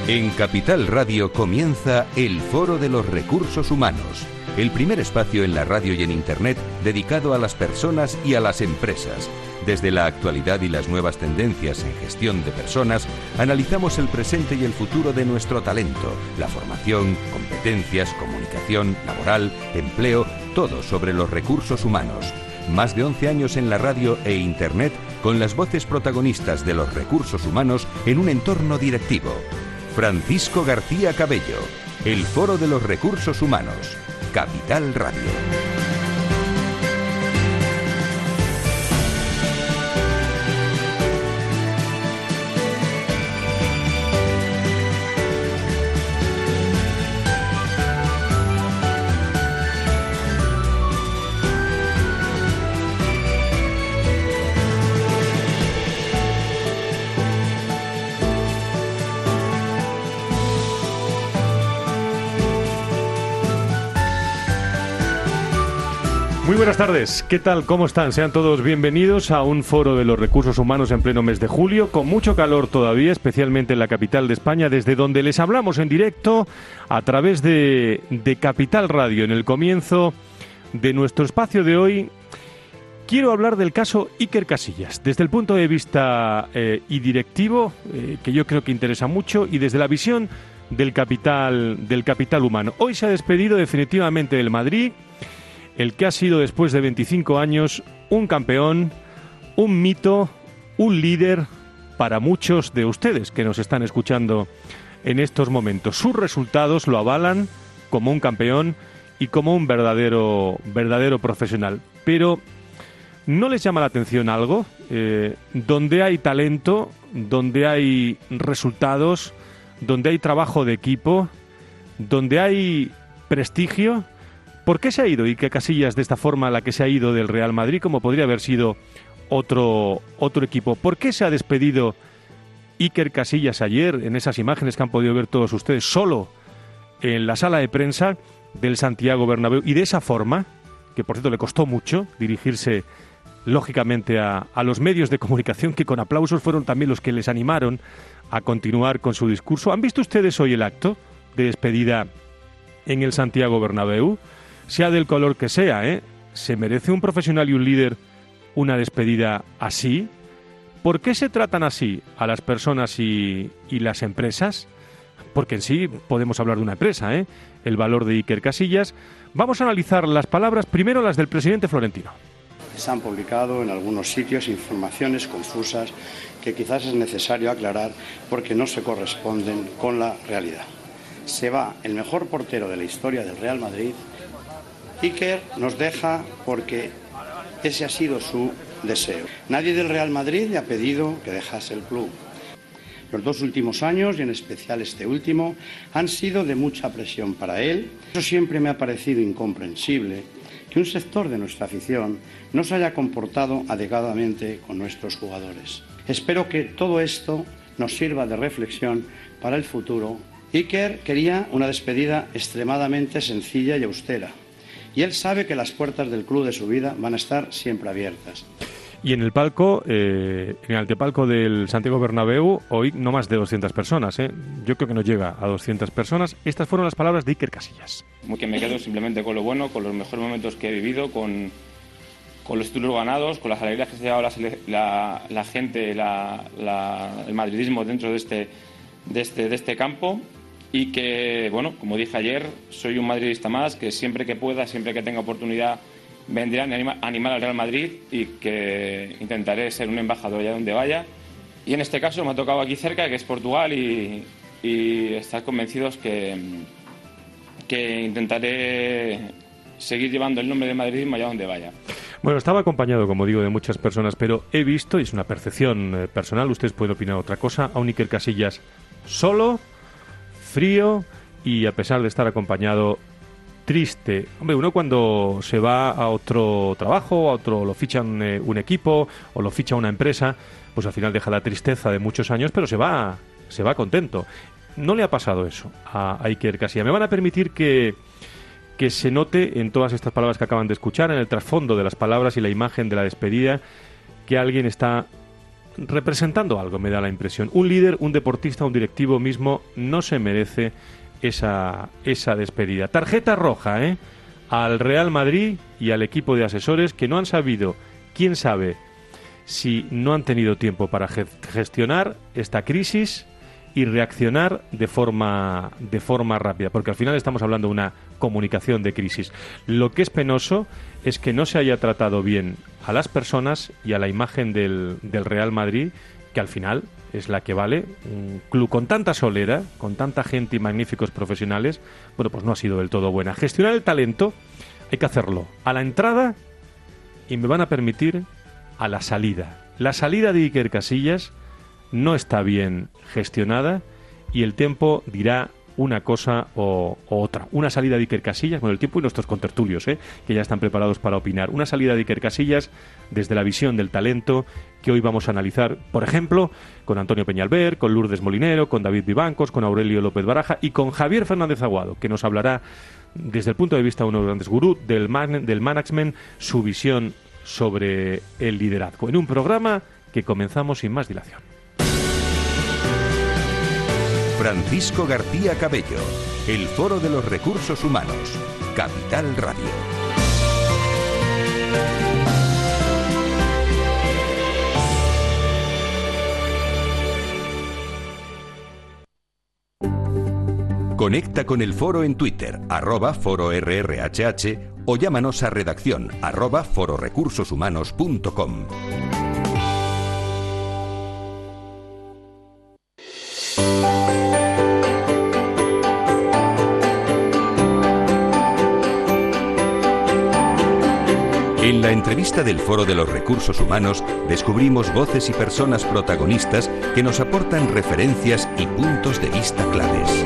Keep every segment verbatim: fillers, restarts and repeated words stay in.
En Capital Radio comienza el Foro de los Recursos Humanos, el primer espacio en la radio y en Internet dedicado a las personas y a las empresas. Desde la actualidad y las nuevas tendencias en gestión de personas, analizamos el presente y el futuro de nuestro talento, la formación, competencias, comunicación, laboral, empleo, todo sobre los recursos humanos. Más de once años en la radio e Internet con las voces protagonistas de los recursos humanos en un entorno directivo. Francisco García Cabello, el Foro de los Recursos Humanos, Capital Radio. Muy buenas tardes, ¿qué tal? ¿Cómo están? Sean todos bienvenidos a un foro de los recursos humanos en pleno mes de julio, con mucho calor todavía, especialmente en la capital de España, desde donde les hablamos en directo a través de, de Capital Radio. En el comienzo de nuestro espacio de hoy, quiero hablar del caso Iker Casillas, desde el punto de vista eh, y directivo, eh, que yo creo que interesa mucho, y desde la visión del capital, del capital humano. Hoy se ha despedido definitivamente del Madrid, el que ha sido después de veinticinco años un campeón, un mito, un líder para muchos de ustedes que nos están escuchando en estos momentos. Sus resultados lo avalan como un campeón y como un verdadero, verdadero profesional. Pero ¿no les llama la atención algo? Eh, donde hay talento, donde hay resultados, donde hay trabajo de equipo, donde hay prestigio, ¿por qué se ha ido Iker Casillas de esta forma a la que se ha ido del Real Madrid, como podría haber sido otro, otro equipo? ¿Por qué se ha despedido Iker Casillas ayer, en esas imágenes que han podido ver todos ustedes, solo en la sala de prensa del Santiago Bernabéu? Y de esa forma, que por cierto le costó mucho dirigirse lógicamente a, a los medios de comunicación, que con aplausos fueron también los que les animaron a continuar con su discurso. ¿Han visto ustedes hoy el acto de despedida en el Santiago Bernabéu? Sea del color que sea, ¿eh? ¿Se merece un profesional y un líder una despedida así? ¿Por qué se tratan así a las personas y, y las empresas? Porque en sí podemos hablar de una empresa, ¿eh? El valor de Iker Casillas. Vamos a analizar las palabras, primero las del presidente Florentino. Se han publicado en algunos sitios informaciones confusas que quizás es necesario aclarar porque no se corresponden con la realidad. Se va el mejor portero de la historia del Real Madrid. Iker nos deja porque ese ha sido su deseo. Nadie del Real Madrid le ha pedido que dejase el club. Los dos últimos años, y en especial este último, han sido de mucha presión para él. Eso siempre me ha parecido incomprensible, que un sector de nuestra afición no se haya comportado adecuadamente con nuestros jugadores. Espero que todo esto nos sirva de reflexión para el futuro. Iker quería una despedida extremadamente sencilla y austera. Y él sabe que las puertas del club de su vida van a estar siempre abiertas. Y en el palco, eh, en el antepalco del Santiago Bernabéu, hoy no más de doscientas personas, ¿eh? Yo creo que no llega a doscientas personas. Estas fueron las palabras de Iker Casillas. Que me quedo simplemente con lo bueno, con los mejores momentos que he vivido, con, con los títulos ganados, con las alegrías que se ha llevado la, la, la gente, la, la, el madridismo dentro de este, de este, de este campo. Y que, bueno, como dije ayer, soy un madridista más, que siempre que pueda, siempre que tenga oportunidad, vendré a anima, animar al Real Madrid y que intentaré ser un embajador allá donde vaya. Y en este caso me ha tocado aquí cerca, que es Portugal, y, y estar convencidos que, que intentaré seguir llevando el nombre de madridismo allá donde vaya. Bueno, estaba acompañado, como digo, de muchas personas, pero he visto, y es una percepción eh, personal, ustedes pueden opinar otra cosa, a un Iker Casillas solo, frío y, a pesar de estar acompañado, triste. Hombre, uno cuando se va a otro trabajo, a otro lo fichan eh, un equipo o lo ficha una empresa, pues al final deja la tristeza de muchos años, pero se va, se va contento. No le ha pasado eso a, a Iker Casillas. Me van a permitir que, que se note en todas estas palabras que acaban de escuchar, en el trasfondo de las palabras y la imagen de la despedida, que alguien está representando algo, me da la impresión. Un líder, un deportista, un directivo mismo no se merece esa, esa despedida. Tarjeta roja, ¿eh? Al Real Madrid y al equipo de asesores que no han sabido, quién sabe, si no han tenido tiempo para gestionar esta crisis y reaccionar de forma, de forma rápida, porque al final estamos hablando de una comunicación de crisis. Lo que es penoso es que no se haya tratado bien a las personas y a la imagen del, del Real Madrid, que al final es la que vale. Un club con tanta solera, con tanta gente y magníficos profesionales, bueno, pues no ha sido del todo buena. Gestionar el talento hay que hacerlo a la entrada y, me van a permitir, a la salida. La salida de Iker Casillas no está bien gestionada y el tiempo dirá una cosa o, o otra. Una salida de Iker Casillas, bueno, el tiempo y nuestros contertulios, ¿eh? que ya están preparados para opinar. Una salida de Iker Casillas desde la visión del talento que hoy vamos a analizar, por ejemplo, con Antonio Peñalver, con Lourdes Molinero, con David Vivancos, con Aurelio López Baraja y con Javier Fernández Aguado, que nos hablará desde el punto de vista de uno de los grandes gurús del, man, del management, su visión sobre el liderazgo. En un programa que comenzamos sin más dilación. Francisco García Cabello, el Foro de los Recursos Humanos, Capital Radio. Conecta con el foro en Twitter, arroba foro R R H H, o llámanos a redacción, arroba fororecursoshumanos punto com. En la entrevista del Foro de los Recursos Humanos descubrimos voces y personas protagonistas que nos aportan referencias y puntos de vista claves.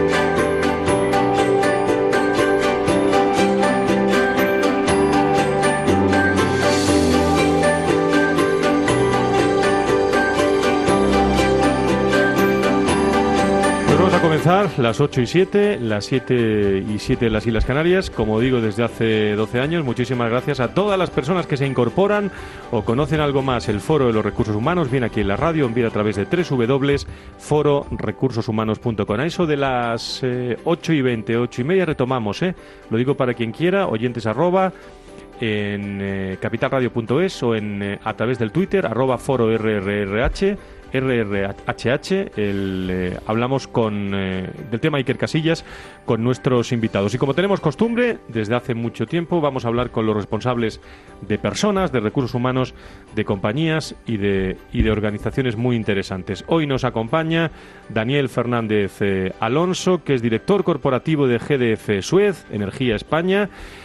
Comenzar las ocho y siete, las siete y siete en las Islas Canarias, como digo desde hace doce años. Muchísimas gracias a todas las personas que se incorporan o conocen algo más el Foro de los Recursos Humanos, bien aquí en la radio, bien a través de doble u doble u doble u punto foro recursos humanos punto com. A eso de las eh, ocho y veinte, ocho y media retomamos, ¿eh? Lo digo para quien quiera, oyentes arroba en eh, capitalradio punto es o en, eh, a través del Twitter, arroba foro R R R H. R R H H, el, eh, hablamos con eh, del tema Iker Casillas con nuestros invitados. Y como tenemos costumbre, desde hace mucho tiempo vamos a hablar con los responsables de personas, de recursos humanos, de compañías y de, y de organizaciones muy interesantes. Hoy nos acompaña Daniel Fernández eh, Alonso, que es director corporativo de G D F Suez, Energía España,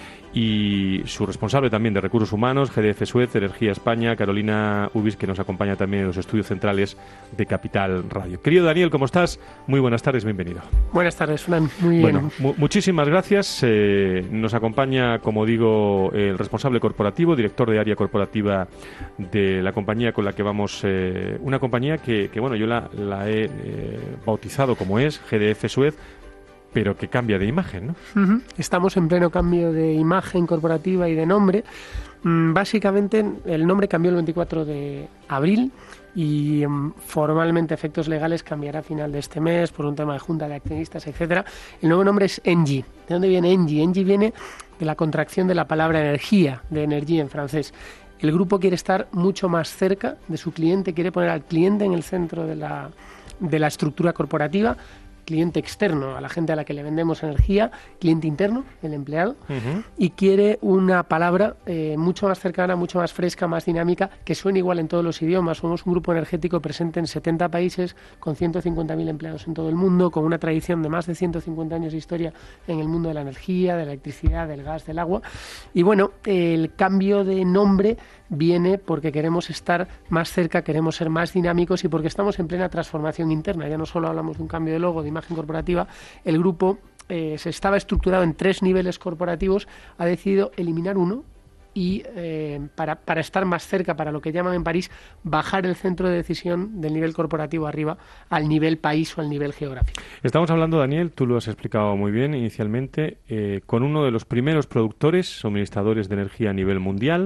y su responsable también de recursos humanos, G D F Suez, Energía España, Carolina Ubis, que nos acompaña también en los estudios centrales de Capital Radio. Querido Daniel, ¿cómo estás? Muy buenas tardes, bienvenido. Buenas tardes, Fran. Muy bueno, bien. Mu- muchísimas gracias. Eh, nos acompaña, como digo, el responsable corporativo, director de área corporativa de la compañía con la que vamos, eh, una compañía que, que, bueno, yo la, la he eh, bautizado como es G D F Suez, pero que cambia de imagen, ¿no? Uh-huh. Estamos en pleno cambio de imagen corporativa y de nombre. Mm, básicamente, el nombre cambió el veinticuatro de abril y um, formalmente, efectos legales, cambiará a final de este mes por un tema de junta de accionistas, etcétera. El nuevo nombre es Engie. ¿De dónde viene Engie? Engie viene de la contracción de la palabra energía, de energía en francés. El grupo quiere estar mucho más cerca de su cliente, quiere poner al cliente en el centro de la, de la estructura corporativa. Cliente externo, a la gente a la que le vendemos energía, cliente interno, el empleado, uh-huh. y quiere una palabra eh, mucho más cercana, mucho más fresca, más dinámica, que suene igual en todos los idiomas. Somos un grupo energético presente en setenta países, con ciento cincuenta mil empleados en todo el mundo, con una tradición de más de ciento cincuenta años de historia en el mundo de la energía, de la electricidad, del gas, del agua. Y bueno, el cambio de nombre viene porque queremos estar más cerca, queremos ser más dinámicos y porque estamos en plena transformación interna. Ya no solo hablamos de un cambio de logo, de imagen corporativa. El grupo eh, se estaba estructurado en tres niveles corporativos, ha decidido eliminar uno y eh, para, para estar más cerca, para lo que llaman en París, bajar el centro de decisión del nivel corporativo arriba al nivel país o al nivel geográfico. Estamos hablando, Daniel, tú lo has explicado muy bien inicialmente, eh, con uno de los primeros productores, suministradores de energía a nivel mundial,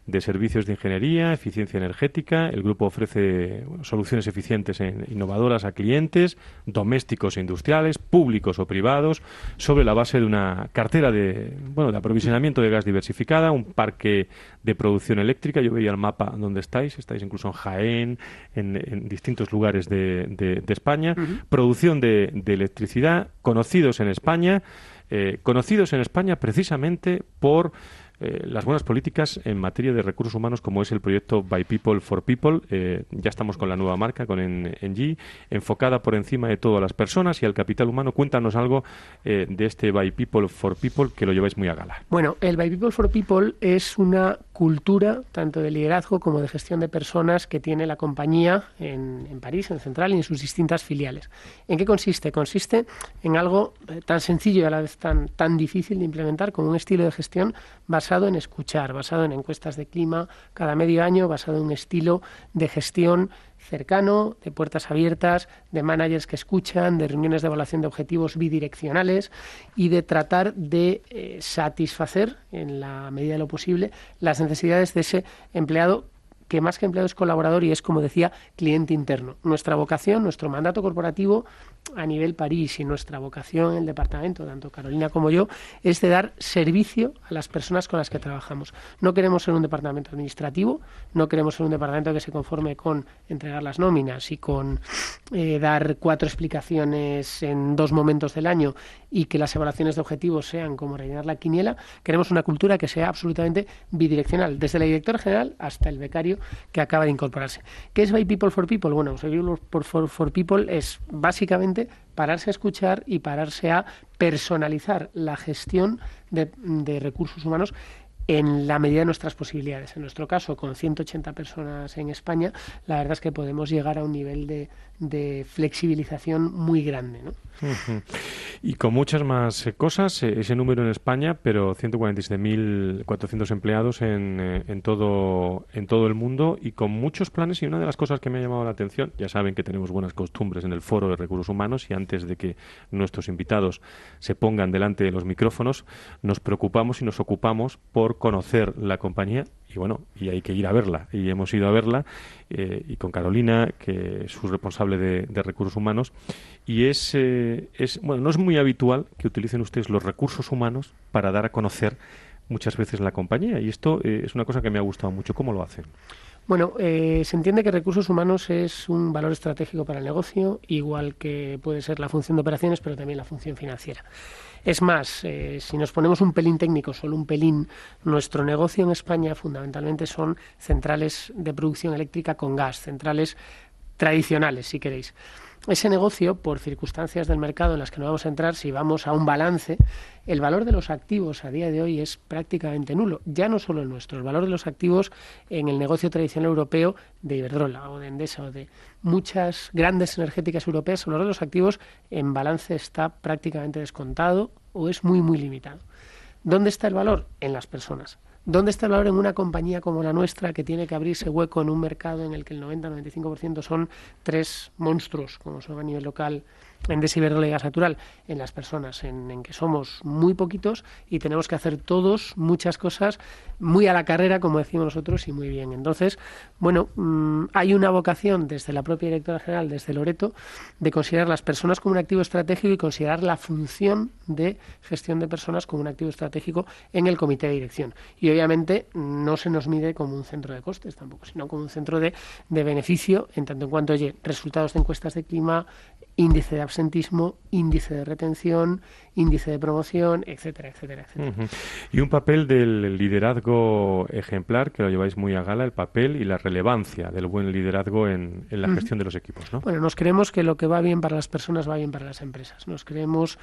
de servicios de ingeniería, eficiencia energética. El grupo ofrece bueno, soluciones eficientes e innovadoras a clientes, domésticos e industriales, públicos o privados, sobre la base de una cartera de, bueno, de aprovisionamiento de gas diversificada, un parque de producción eléctrica. Yo veía el mapa donde estáis, estáis incluso en Jaén, en, en distintos lugares de, de, de España. Uh-huh. Producción de, de electricidad, conocidos en España, eh, conocidos en España precisamente por Eh, las buenas políticas en materia de recursos humanos, como es el proyecto By People for People. Eh, ya estamos con la nueva marca, con Engie, enfocada por encima de todo a las personas y al capital humano. Cuéntanos algo eh, de este By People for People, que lo lleváis muy a gala. Bueno, el By People for People es una cultura tanto de liderazgo como de gestión de personas que tiene la compañía en, en París, en Central y en sus distintas filiales. ¿En qué consiste? Consiste en algo tan sencillo y a la vez tan, tan difícil de implementar como un estilo de gestión basado basado en escuchar, basado en encuestas de clima cada medio año, basado en un estilo de gestión cercano, de puertas abiertas, de managers que escuchan, de reuniones de evaluación de objetivos bidireccionales y de tratar de eh, satisfacer, en la medida de lo posible, las necesidades de ese empleado, que más que empleado es colaborador y es, como decía, cliente interno. Nuestra vocación, nuestro mandato corporativo a nivel París y nuestra vocación en el departamento, tanto Carolina como yo, es de dar servicio a las personas con las que trabajamos. No queremos ser un departamento administrativo, no queremos ser un departamento que se conforme con entregar las nóminas y con eh, dar cuatro explicaciones en dos momentos del año y que las evaluaciones de objetivos sean como rellenar la quiniela. Queremos una cultura que sea absolutamente bidireccional, desde la directora general hasta el becario que acaba de incorporarse. ¿Qué es By People for People? Bueno, By People for, for People es básicamente pararse a escuchar y pararse a personalizar la gestión de, de recursos humanos en la medida de nuestras posibilidades. En nuestro caso, con ciento ochenta personas en España, la verdad es que podemos llegar a un nivel de, de flexibilización muy grande, ¿no? Uh-huh. Y con muchas más eh, cosas, eh, ese número en España, pero ciento cuarenta y siete mil cuatrocientos empleados en, eh, en, todo, en todo el mundo y con muchos planes. Y una de las cosas que me ha llamado la atención, ya saben que tenemos buenas costumbres en el Foro de Recursos Humanos y antes de que nuestros invitados se pongan delante de los micrófonos, nos preocupamos y nos ocupamos por conocer la compañía y bueno, y hay que ir a verla y hemos ido a verla eh, y con Carolina, que es su responsable de, de recursos humanos, y es, eh, es bueno, no es muy habitual que utilicen ustedes los recursos humanos para dar a conocer muchas veces la compañía y esto eh, es una cosa que me ha gustado mucho. ¿Cómo lo hacen? Bueno, eh, se entiende que recursos humanos es un valor estratégico para el negocio, igual que puede ser la función de operaciones, pero también la función financiera. Es más, eh, si nos ponemos un pelín técnico, solo un pelín, nuestro negocio en España fundamentalmente son centrales de producción eléctrica con gas, centrales tradicionales, si queréis. Ese negocio, por circunstancias del mercado en las que no vamos a entrar, si vamos a un balance, el valor de los activos a día de hoy es prácticamente nulo. Ya no solo el nuestro, el valor de los activos en el negocio tradicional europeo de Iberdrola o de Endesa o de muchas grandes energéticas europeas, el valor de los activos en balance está prácticamente descontado o es muy, muy limitado. ¿Dónde está el valor? En las personas. ¿Dónde está el valor en una compañía como la nuestra que tiene que abrirse hueco en un mercado en el que el noventa a noventa y cinco por ciento son tres monstruos, como son a nivel local Endesa, Iberdrola y Gas Natural? En las personas, en, en que somos muy poquitos y tenemos que hacer todos muchas cosas muy a la carrera, como decimos nosotros, y muy bien. Entonces, bueno, mmm, hay una vocación desde la propia directora general, desde Loreto, de considerar las personas como un activo estratégico y considerar la función de gestión de personas como un activo estratégico en el comité de dirección. Y obviamente no se nos mide como un centro de costes tampoco, sino como un centro de, de beneficio, en tanto en cuanto, oye, resultados de encuestas de clima, índice de absentismo, índice de retención, índice de promoción, etcétera, etcétera, etcétera. Uh-huh. Y un papel del liderazgo ejemplar, que lo lleváis muy a gala, el papel y la relevancia del buen liderazgo en, en la uh-huh. gestión de los equipos, ¿no? Bueno, nos creemos que lo que va bien para las personas va bien para las empresas. Nos creemos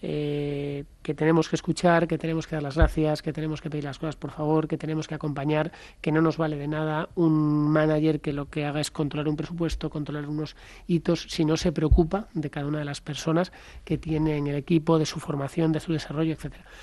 eh, que tenemos que escuchar, que tenemos que dar las gracias, que tenemos que pedir las cosas por favor, que tenemos que acompañar, que no nos vale de nada un manager que lo que haga es controlar un presupuesto, controlar unos hitos, si no se preocupa de cada una de las personas que tiene en el equipo, de su formación, de su desarrollo, etcétera.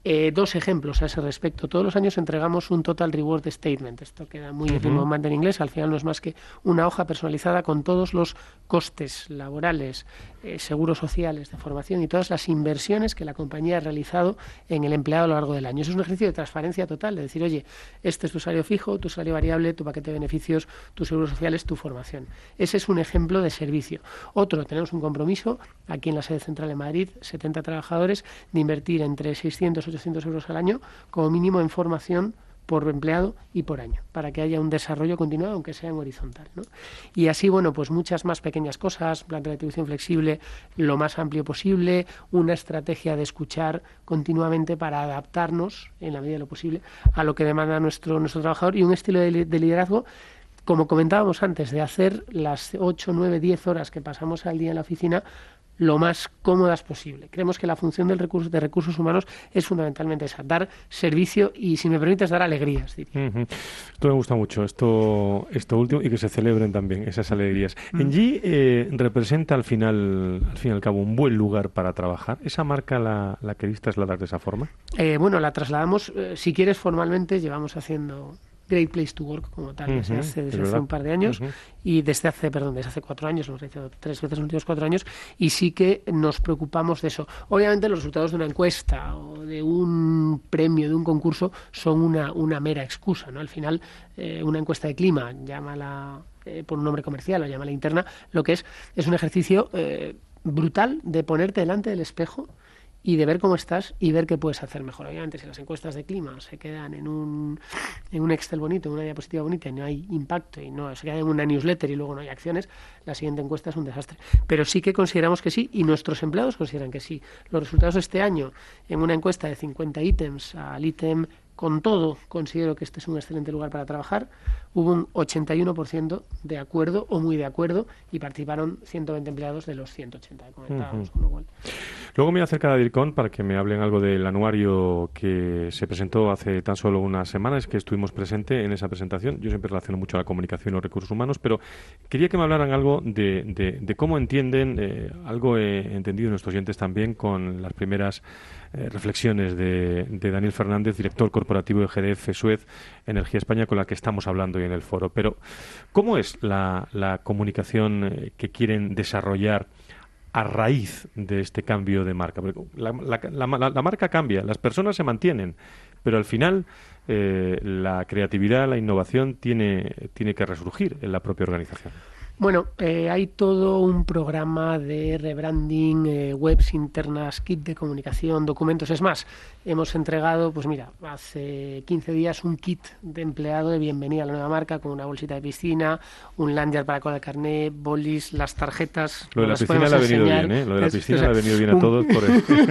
Eh, dos ejemplos a ese respecto. Todos los años entregamos un Total Reward Statement. Esto queda muy rimbombante en inglés. Al final no es más que una hoja personalizada con todos los costes laborales, eh, seguros sociales, de formación y todas las inversiones que la compañía ha realizado en el empleado a lo largo del año. Eso es un ejercicio de transparencia total, de decir, oye, este es tu salario fijo, tu salario variable, tu paquete de beneficios, tus seguros sociales, tu formación. Ese es un ejemplo de servicio. Otro, tenemos un compromiso aquí en la sede central de Madrid, setenta trabajadores, de invertir entre seiscientos ochocientos euros al año como mínimo en formación por empleado y por año, para que haya un desarrollo continuado, aunque sea en horizontal, ¿no? Y así, bueno, pues muchas más pequeñas cosas, plan de retribución flexible lo más amplio posible, una estrategia de escuchar continuamente para adaptarnos, en la medida de lo posible, a lo que demanda nuestro, nuestro trabajador, y un estilo de, de liderazgo, como comentábamos antes, de hacer las ocho, nueve, diez horas que pasamos al día en la oficina lo más cómodas posible. Creemos que la función del recurso, de recursos humanos es fundamentalmente esa, dar servicio y, si me permites, dar alegrías, diría. Uh-huh. Esto me gusta mucho, esto, esto último, y que se celebren también esas alegrías. Uh-huh. Engie eh, representa al final, al fin y al cabo, un buen lugar para trabajar. ¿Esa marca la, la queréis trasladar de esa forma? Eh, bueno, la trasladamos, eh, si quieres, formalmente, llevamos haciendo Great Place to Work como tal, uh-huh, desde hace, desde hace un par de años, uh-huh. y desde hace, perdón, desde hace cuatro años, lo hemos realizado tres veces en los últimos cuatro años, y sí que nos preocupamos de eso. Obviamente los resultados de una encuesta o de un premio, de un concurso, son una, una mera excusa, ¿no? Al final, eh, una encuesta de clima, llámala eh, por un nombre comercial o llámala interna, lo que es, es un ejercicio eh, brutal de ponerte delante del espejo y de ver cómo estás y ver qué puedes hacer mejor. Obviamente, si las encuestas de clima se quedan en un, en un Excel bonito, en una diapositiva bonita, y no hay impacto, y no se quedan en una newsletter y luego no hay acciones, la siguiente encuesta es un desastre. Pero sí que consideramos que sí, y nuestros empleados consideran que sí. Los resultados de este año, en una encuesta de cincuenta ítems al ítem con todo, considero que este es un excelente lugar para trabajar, hubo un ochenta y uno por ciento de acuerdo o muy de acuerdo, y participaron ciento veinte empleados de los ciento ochenta que comentábamos. Uh-huh. Con lo cual. Luego me voy a acercar a DIRCON para que me hablen algo del anuario que se presentó hace tan solo unas semanas, que estuvimos presentes en esa presentación. Yo siempre relaciono mucho la comunicación y los recursos humanos, pero quería que me hablaran algo de, de, de cómo entienden, eh, algo he entendido nuestros oyentes también con las primeras eh, reflexiones de, de Daniel Fernández, director corporativo de G D F Suez Energía España, con la que estamos hablando hoy en el foro. Pero, ¿cómo es la, la comunicación que quieren desarrollar a raíz de este cambio de marca? Porque la, la, la, la marca cambia, las personas se mantienen, pero al final eh, la creatividad, la innovación tiene, tiene que resurgir en la propia organización. Bueno, eh, hay todo un programa de rebranding, eh, webs internas, kit de comunicación, documentos. Es más, hemos entregado, pues mira, hace quince días un kit de empleado de bienvenida a la nueva marca, con una bolsita de piscina, un lanyard para colar el carnet, bolis, las tarjetas. Lo de la piscina le ha venido bien, ¿eh? Lo de la piscina le ha venido bien a todos. Por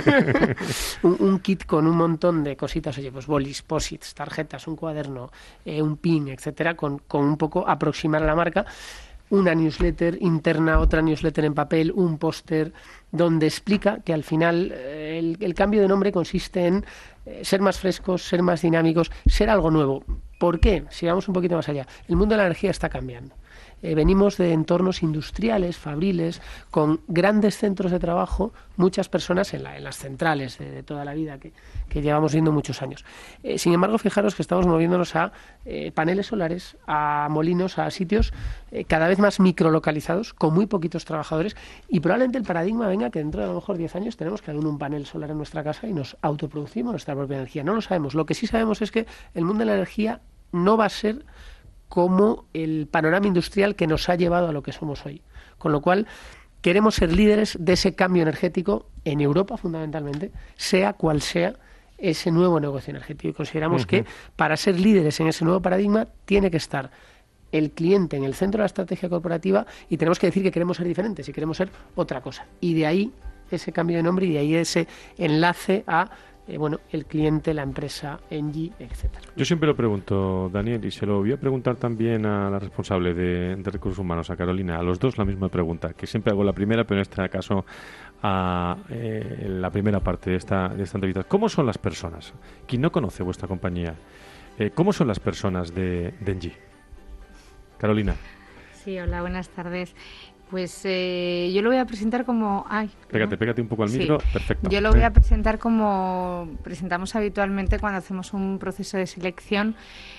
un, un kit con un montón de cositas, oye, pues bolis, posits, tarjetas, un cuaderno, eh, un pin, etcétera, con, con un poco aproximar a la marca. Una newsletter interna, otra newsletter en papel, un póster, donde explica que al final eh, el, el cambio de nombre consiste en eh, ser más frescos, ser más dinámicos, ser algo nuevo. ¿Por qué? Si vamos un poquito más allá. El mundo de la energía está cambiando. Eh, venimos de entornos industriales, fabriles, con grandes centros de trabajo, muchas personas en, la, en las centrales de, de toda la vida que, que llevamos viendo muchos años. Eh, sin embargo, fijaros que estamos moviéndonos a eh, paneles solares, a molinos, a sitios eh, cada vez más microlocalizados, con muy poquitos trabajadores, y probablemente el paradigma venga que dentro de a lo mejor diez años tenemos cada uno un panel solar en nuestra casa y nos autoproducimos nuestra propia energía. No lo sabemos. Lo que sí sabemos es que el mundo de la energía no va a ser como el panorama industrial que nos ha llevado a lo que somos hoy. Con lo cual, queremos ser líderes de ese cambio energético en Europa, fundamentalmente, sea cual sea ese nuevo negocio energético. Y consideramos uh-huh. que para ser líderes en ese nuevo paradigma tiene que estar el cliente en el centro de la estrategia corporativa, y tenemos que decir que queremos ser diferentes y queremos ser otra cosa. Y de ahí ese cambio de nombre y de ahí ese enlace a Eh, bueno, el cliente, la empresa, Engie, etcétera. Yo siempre lo pregunto, Daniel, y se lo voy a preguntar también a la responsable de, de Recursos Humanos, a Carolina, a los dos la misma pregunta, que siempre hago la primera, pero en este caso a eh, la primera parte de esta, de esta entrevista. ¿Cómo son las personas? Quien no conoce vuestra compañía, eh, ¿cómo son las personas de, de Engie? Carolina. Sí, hola, buenas tardes. Pues eh, yo lo voy a presentar como... Ay, pégate, ¿no? pégate un poco al micro. Sí. Perfecto. Yo lo voy a presentar como presentamos habitualmente cuando hacemos un proceso de selección.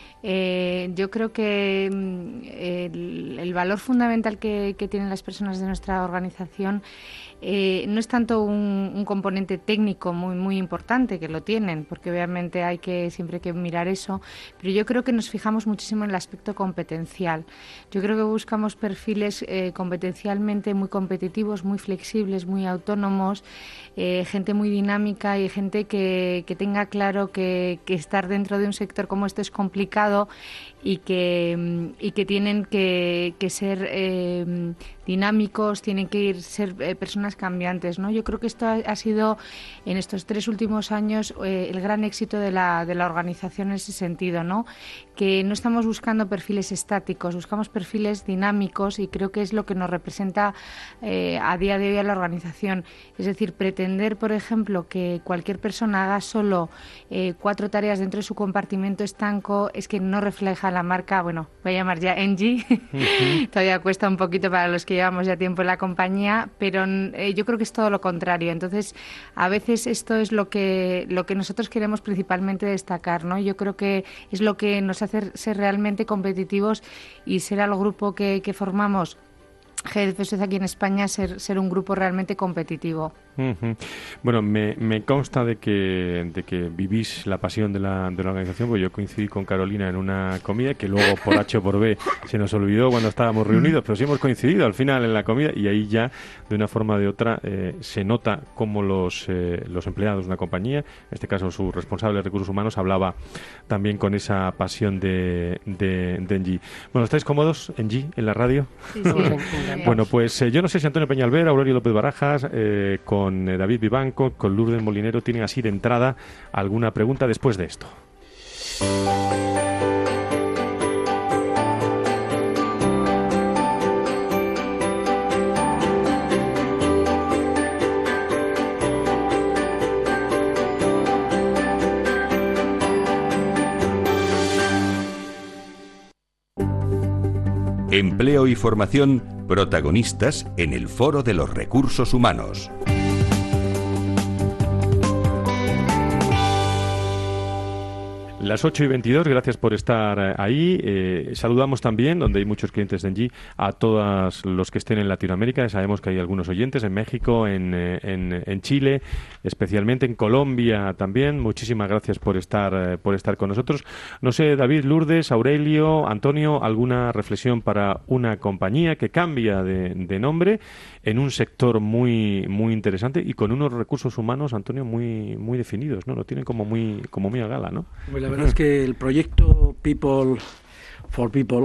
Eh, yo creo que el, el valor fundamental que, que tienen las personas de nuestra organización eh, no es tanto un, un componente técnico muy muy importante, que lo tienen, porque obviamente hay que siempre hay que mirar eso, pero yo creo que nos fijamos muchísimo en el aspecto competencial. Yo creo que buscamos perfiles eh, competencialmente muy competitivos, muy flexibles, muy autónomos, eh, gente muy dinámica y gente que, que tenga claro que, que estar dentro de un sector como este es complicado y que, y que tienen que, que ser eh, dinámicos, tienen que ir, ser eh, personas cambiantes, ¿no? Yo creo que esto ha, ha sido en estos tres últimos años eh, el gran éxito de la, de la organización en ese sentido, ¿no? Que no estamos buscando perfiles estáticos, buscamos perfiles dinámicos y creo que es lo que nos representa eh, a día de hoy a la organización. Es decir, pretender, por ejemplo, que cualquier persona haga solo eh, cuatro tareas dentro de su compartimento estanco es que no refleja la marca, bueno, voy a llamar ya Engie, uh-huh. Todavía cuesta un poquito para los que llevamos ya tiempo en la compañía, pero eh, yo creo que es todo lo contrario. Entonces, a veces esto es lo que lo que nosotros queremos principalmente destacar, ¿no? Yo creo que es lo que nos hace ser realmente competitivos y ser al grupo que, que formamos G D F aquí en España, ser, ser un grupo realmente competitivo. Uh-huh. Bueno, me, me consta de que, de que vivís la pasión de la, de la organización, porque yo coincidí con Carolina en una comida que luego por H o por B se nos olvidó cuando estábamos reunidos, pero sí hemos coincidido al final en la comida y ahí ya de una forma o de otra eh, se nota cómo los, eh, los empleados de una compañía, en este caso su responsable de recursos humanos, hablaba también con esa pasión de, de, de Engie. Bueno, ¿estáis cómodos, Engie, en la radio? Sí, sí. Bueno, pues eh, yo no sé si Antonio Peñalver, Aurelio López Barajas, eh, con eh, David Vivanco, con Lourdes Molinero, tienen así de entrada alguna pregunta después de esto. Empleo y formación, protagonistas en el Foro de los Recursos Humanos. Las ocho y veintidós, gracias por estar ahí. Eh, saludamos también, donde hay muchos clientes de Engie, a todos los que estén en Latinoamérica. Sabemos que hay algunos oyentes en México, en, en, en Chile, especialmente en Colombia también. Muchísimas gracias por estar, por estar con nosotros. No sé, David, Lourdes, Aurelio, Antonio, ¿alguna reflexión para una compañía que cambia de, de nombre en un sector muy muy interesante y con unos recursos humanos, Antonio, muy muy definidos, ¿no? Lo tienen como muy como muy a gala, ¿no? Pues la verdad es que el proyecto People for People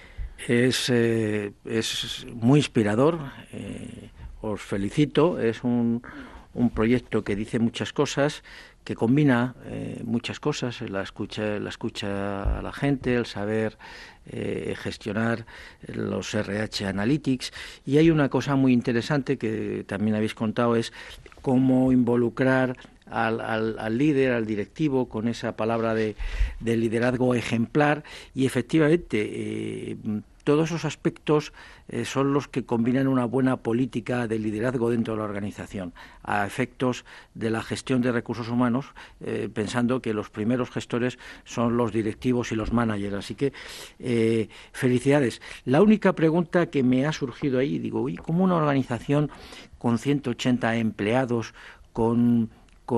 es eh, es muy inspirador. Eh, os felicito. Es un un proyecto que dice muchas cosas, que combina eh, muchas cosas, la escucha, la escucha a la gente, el saber eh, gestionar los R H Analytics, y hay una cosa muy interesante que también habéis contado, es cómo involucrar al, al, al líder, al directivo, con esa palabra de, de liderazgo ejemplar, y efectivamente eh, todos esos aspectos eh, son los que combinan una buena política de liderazgo dentro de la organización, a efectos de la gestión de recursos humanos, eh, pensando que los primeros gestores son los directivos y los managers. Así que eh, felicidades. La única pregunta que me ha surgido ahí, digo, uy, ¿cómo una organización con ciento ochenta empleados, con,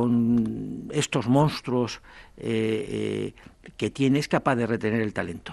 con estos monstruos eh, eh, que tiene, es capaz de retener el talento?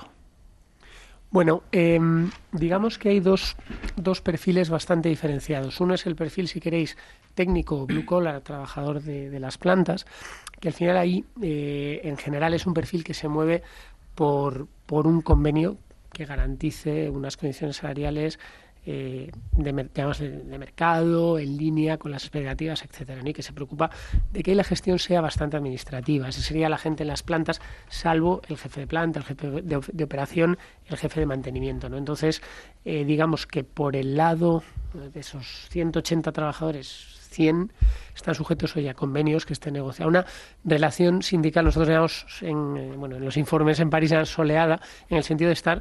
Bueno, eh, digamos que hay dos, dos perfiles bastante diferenciados. Uno es el perfil, si queréis, técnico, blue collar, trabajador de, de las plantas, que al final ahí, eh, en general, es un perfil que se mueve por, por un convenio que garantice unas condiciones salariales eh, de, digamos, de, de mercado, en línea con las expectativas, etcétera, ¿no? Y que se preocupa de que la gestión sea bastante administrativa. Esa sería la gente en las plantas, salvo el jefe de planta, el jefe de, de operación, el jefe de mantenimiento, ¿no? Entonces, eh, digamos que por el lado de esos ciento ochenta trabajadores, cien están sujetos hoy a convenios que estén negociados. Una relación sindical, nosotros llamamos en, eh, bueno, en los informes en París soleada, en el sentido de estar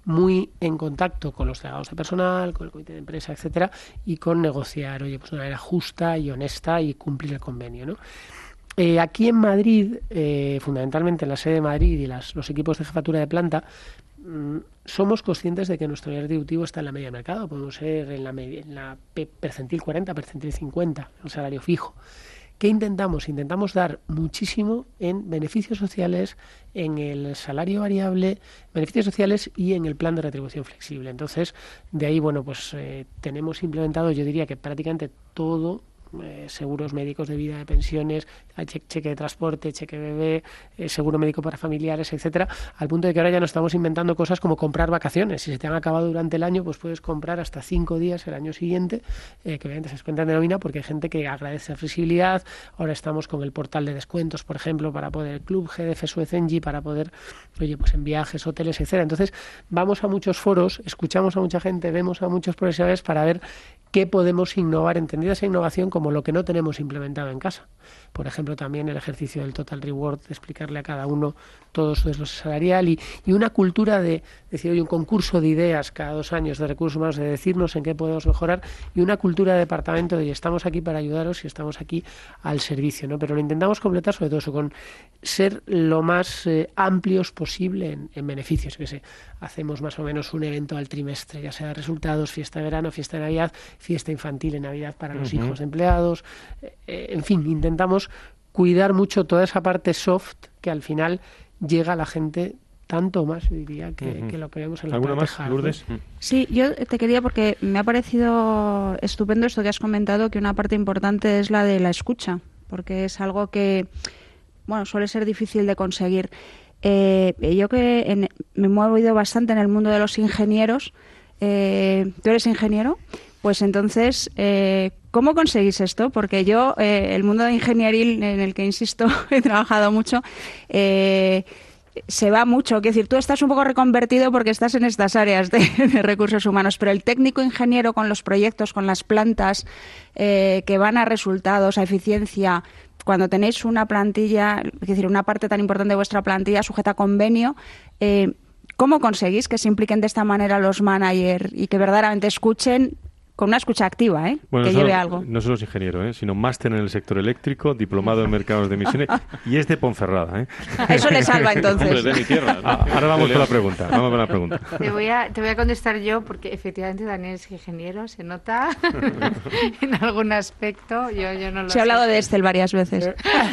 muy en contacto con los delegados de personal, con el comité de empresa, etcétera, y con negociar, oye, pues de una manera justa y honesta y cumplir el convenio, ¿no? Eh, aquí en Madrid, eh, fundamentalmente en la sede de Madrid y las, los equipos de jefatura de planta, mmm, somos conscientes de que nuestro nivel retributivo está en la media de mercado. Podemos ser en la, media, en la percentil cuarenta, percentil cincuenta, el salario fijo. ¿Qué intentamos? Intentamos dar muchísimo en beneficios sociales, en el salario variable, beneficios sociales y en el plan de retribución flexible. Entonces, de ahí, bueno, pues eh, tenemos implementado, yo diría que prácticamente todo, eh, seguros médicos de vida, de pensiones, cheque, cheque de transporte, cheque bebé, eh, seguro médico para familiares, etcétera, al punto de que ahora ya nos estamos inventando cosas como comprar vacaciones. Si se te han acabado durante el año, pues puedes comprar hasta cinco días el año siguiente, eh, que obviamente se descuentan de nómina porque hay gente que agradece la flexibilidad. Ahora estamos con el portal de descuentos, por ejemplo, para poder, el Club G D F Suez Engie, para poder, oye, pues en viajes, hoteles, etcétera. Entonces, vamos a muchos foros, escuchamos a mucha gente, vemos a muchos profesionales para ver qué podemos innovar, entendida esa innovación como lo que no tenemos implementado en casa. Por ejemplo, también el ejercicio del Total Reward, de explicarle a cada uno todo su desglose salarial y, y una cultura de decir, oye, un concurso de ideas cada dos años de recursos humanos, de decirnos en qué podemos mejorar, y una cultura de departamento de, oye, estamos aquí para ayudaros y estamos aquí al servicio, ¿no? Pero lo intentamos completar sobre todo eso, con ser lo más eh, amplios posible en, en beneficios. Que sé, hacemos más o menos un evento al trimestre, ya sea resultados, fiesta de verano, fiesta de Navidad, fiesta infantil en Navidad para los uh-huh. hijos de empleados, eh, en fin, intentamos cuidar mucho toda esa parte soft que al final llega a la gente tanto más, yo diría, que, uh-huh. que lo que vemos en la ¿Alguna parte más, Lourdes? ¿no? Sí, yo te quería, porque me ha parecido estupendo esto que has comentado, que una parte importante es la de la escucha, porque es algo que, bueno, suele ser difícil de conseguir. Eh, yo que en, me he movido bastante en el mundo de los ingenieros. Eh, ¿Tú eres ingeniero? Pues entonces, eh, ¿cómo conseguís esto? Porque yo, eh, el mundo ingenieril, en el que, insisto, he trabajado mucho, eh, se va mucho. Quiero decir, tú estás un poco reconvertido porque estás en estas áreas de, de recursos humanos, pero el técnico ingeniero con los proyectos, con las plantas eh, que van a resultados, a eficiencia, cuando tenéis una plantilla, es decir, una parte tan importante de vuestra plantilla sujeta a convenio, eh, ¿cómo conseguís que se impliquen de esta manera los managers y que verdaderamente escuchen con una escucha activa, ¿eh? Bueno, que no lleve solo, algo? No solo es ingeniero, ¿eh? Sino máster en el sector eléctrico, diplomado en mercados de emisiones y es de Ponferrada, ¿eh? Eso le salva entonces. Hombre, de mi tierra, ¿no? Ah, ahora vamos con la pregunta. Vamos con la pregunta. Te voy a, te voy a contestar yo porque efectivamente Daniel es ingeniero, se nota en algún aspecto. Yo, yo no lo Se ha hablado sé. de Excel varias veces.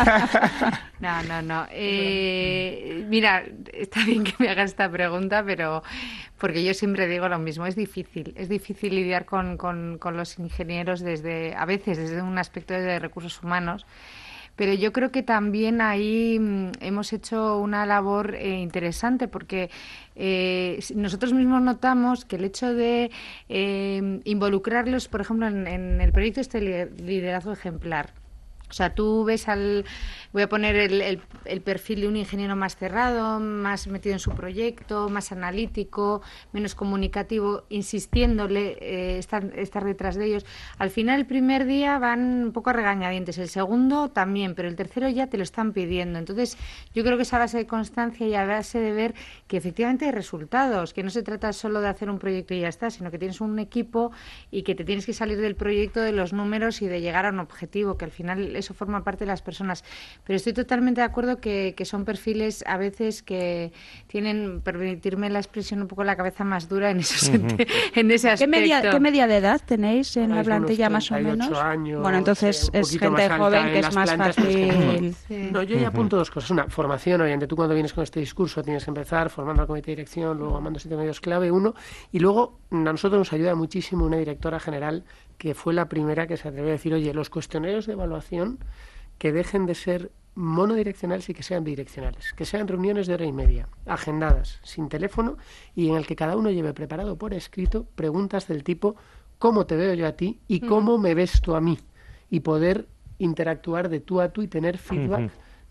No, no, no. Eh, mira, está bien que me hagas esta pregunta, pero porque yo siempre digo lo mismo, es difícil, es difícil lidiar con, con, con los ingenieros desde, a veces desde un aspecto de recursos humanos, pero yo creo que también ahí mm, hemos hecho una labor eh, interesante porque eh, nosotros mismos notamos que el hecho de eh, involucrarlos, por ejemplo, en, en el proyecto este liderazgo ejemplar. O sea, tú ves al... Voy a poner el, el, el perfil de un ingeniero más cerrado, más metido en su proyecto, más analítico, menos comunicativo, insistiéndole, eh, estar, estar detrás de ellos. Al final, el primer día van un poco a regañadientes, el segundo también, pero el tercero ya te lo están pidiendo. Entonces, yo creo que es a base de constancia y a base de ver que efectivamente hay resultados, que no se trata solo de hacer un proyecto y ya está, sino que tienes un equipo y que te tienes que salir del proyecto, de los números y de llegar a un objetivo, que al final eso forma parte de las personas. Pero estoy totalmente de acuerdo que, que son perfiles a veces que tienen, permitirme la expresión, un poco la cabeza más dura en, eso, uh-huh. en ese aspecto. ¿Qué media, ¿Qué media de edad tenéis en bueno, la plantilla más o menos? Años, bueno, entonces sí, es gente joven que es más plantas, fácil. Sí. No, yo ya apunto dos cosas. Una, formación. Obviamente tú cuando vienes con este discurso tienes que empezar formando al comité de dirección, luego amando siete medios clave, uno. Y luego a nosotros nos ayuda muchísimo una directora general que fue la primera que se atrevió a decir, oye, los cuestionarios de evaluación que dejen de ser monodireccionales y que sean bidireccionales, que sean reuniones de hora y media, agendadas, sin teléfono, y en el que cada uno lleve preparado por escrito preguntas del tipo ¿cómo te veo yo a ti? Y ¿cómo me ves tú a mí? Y poder interactuar de tú a tú y tener feedback uh-huh.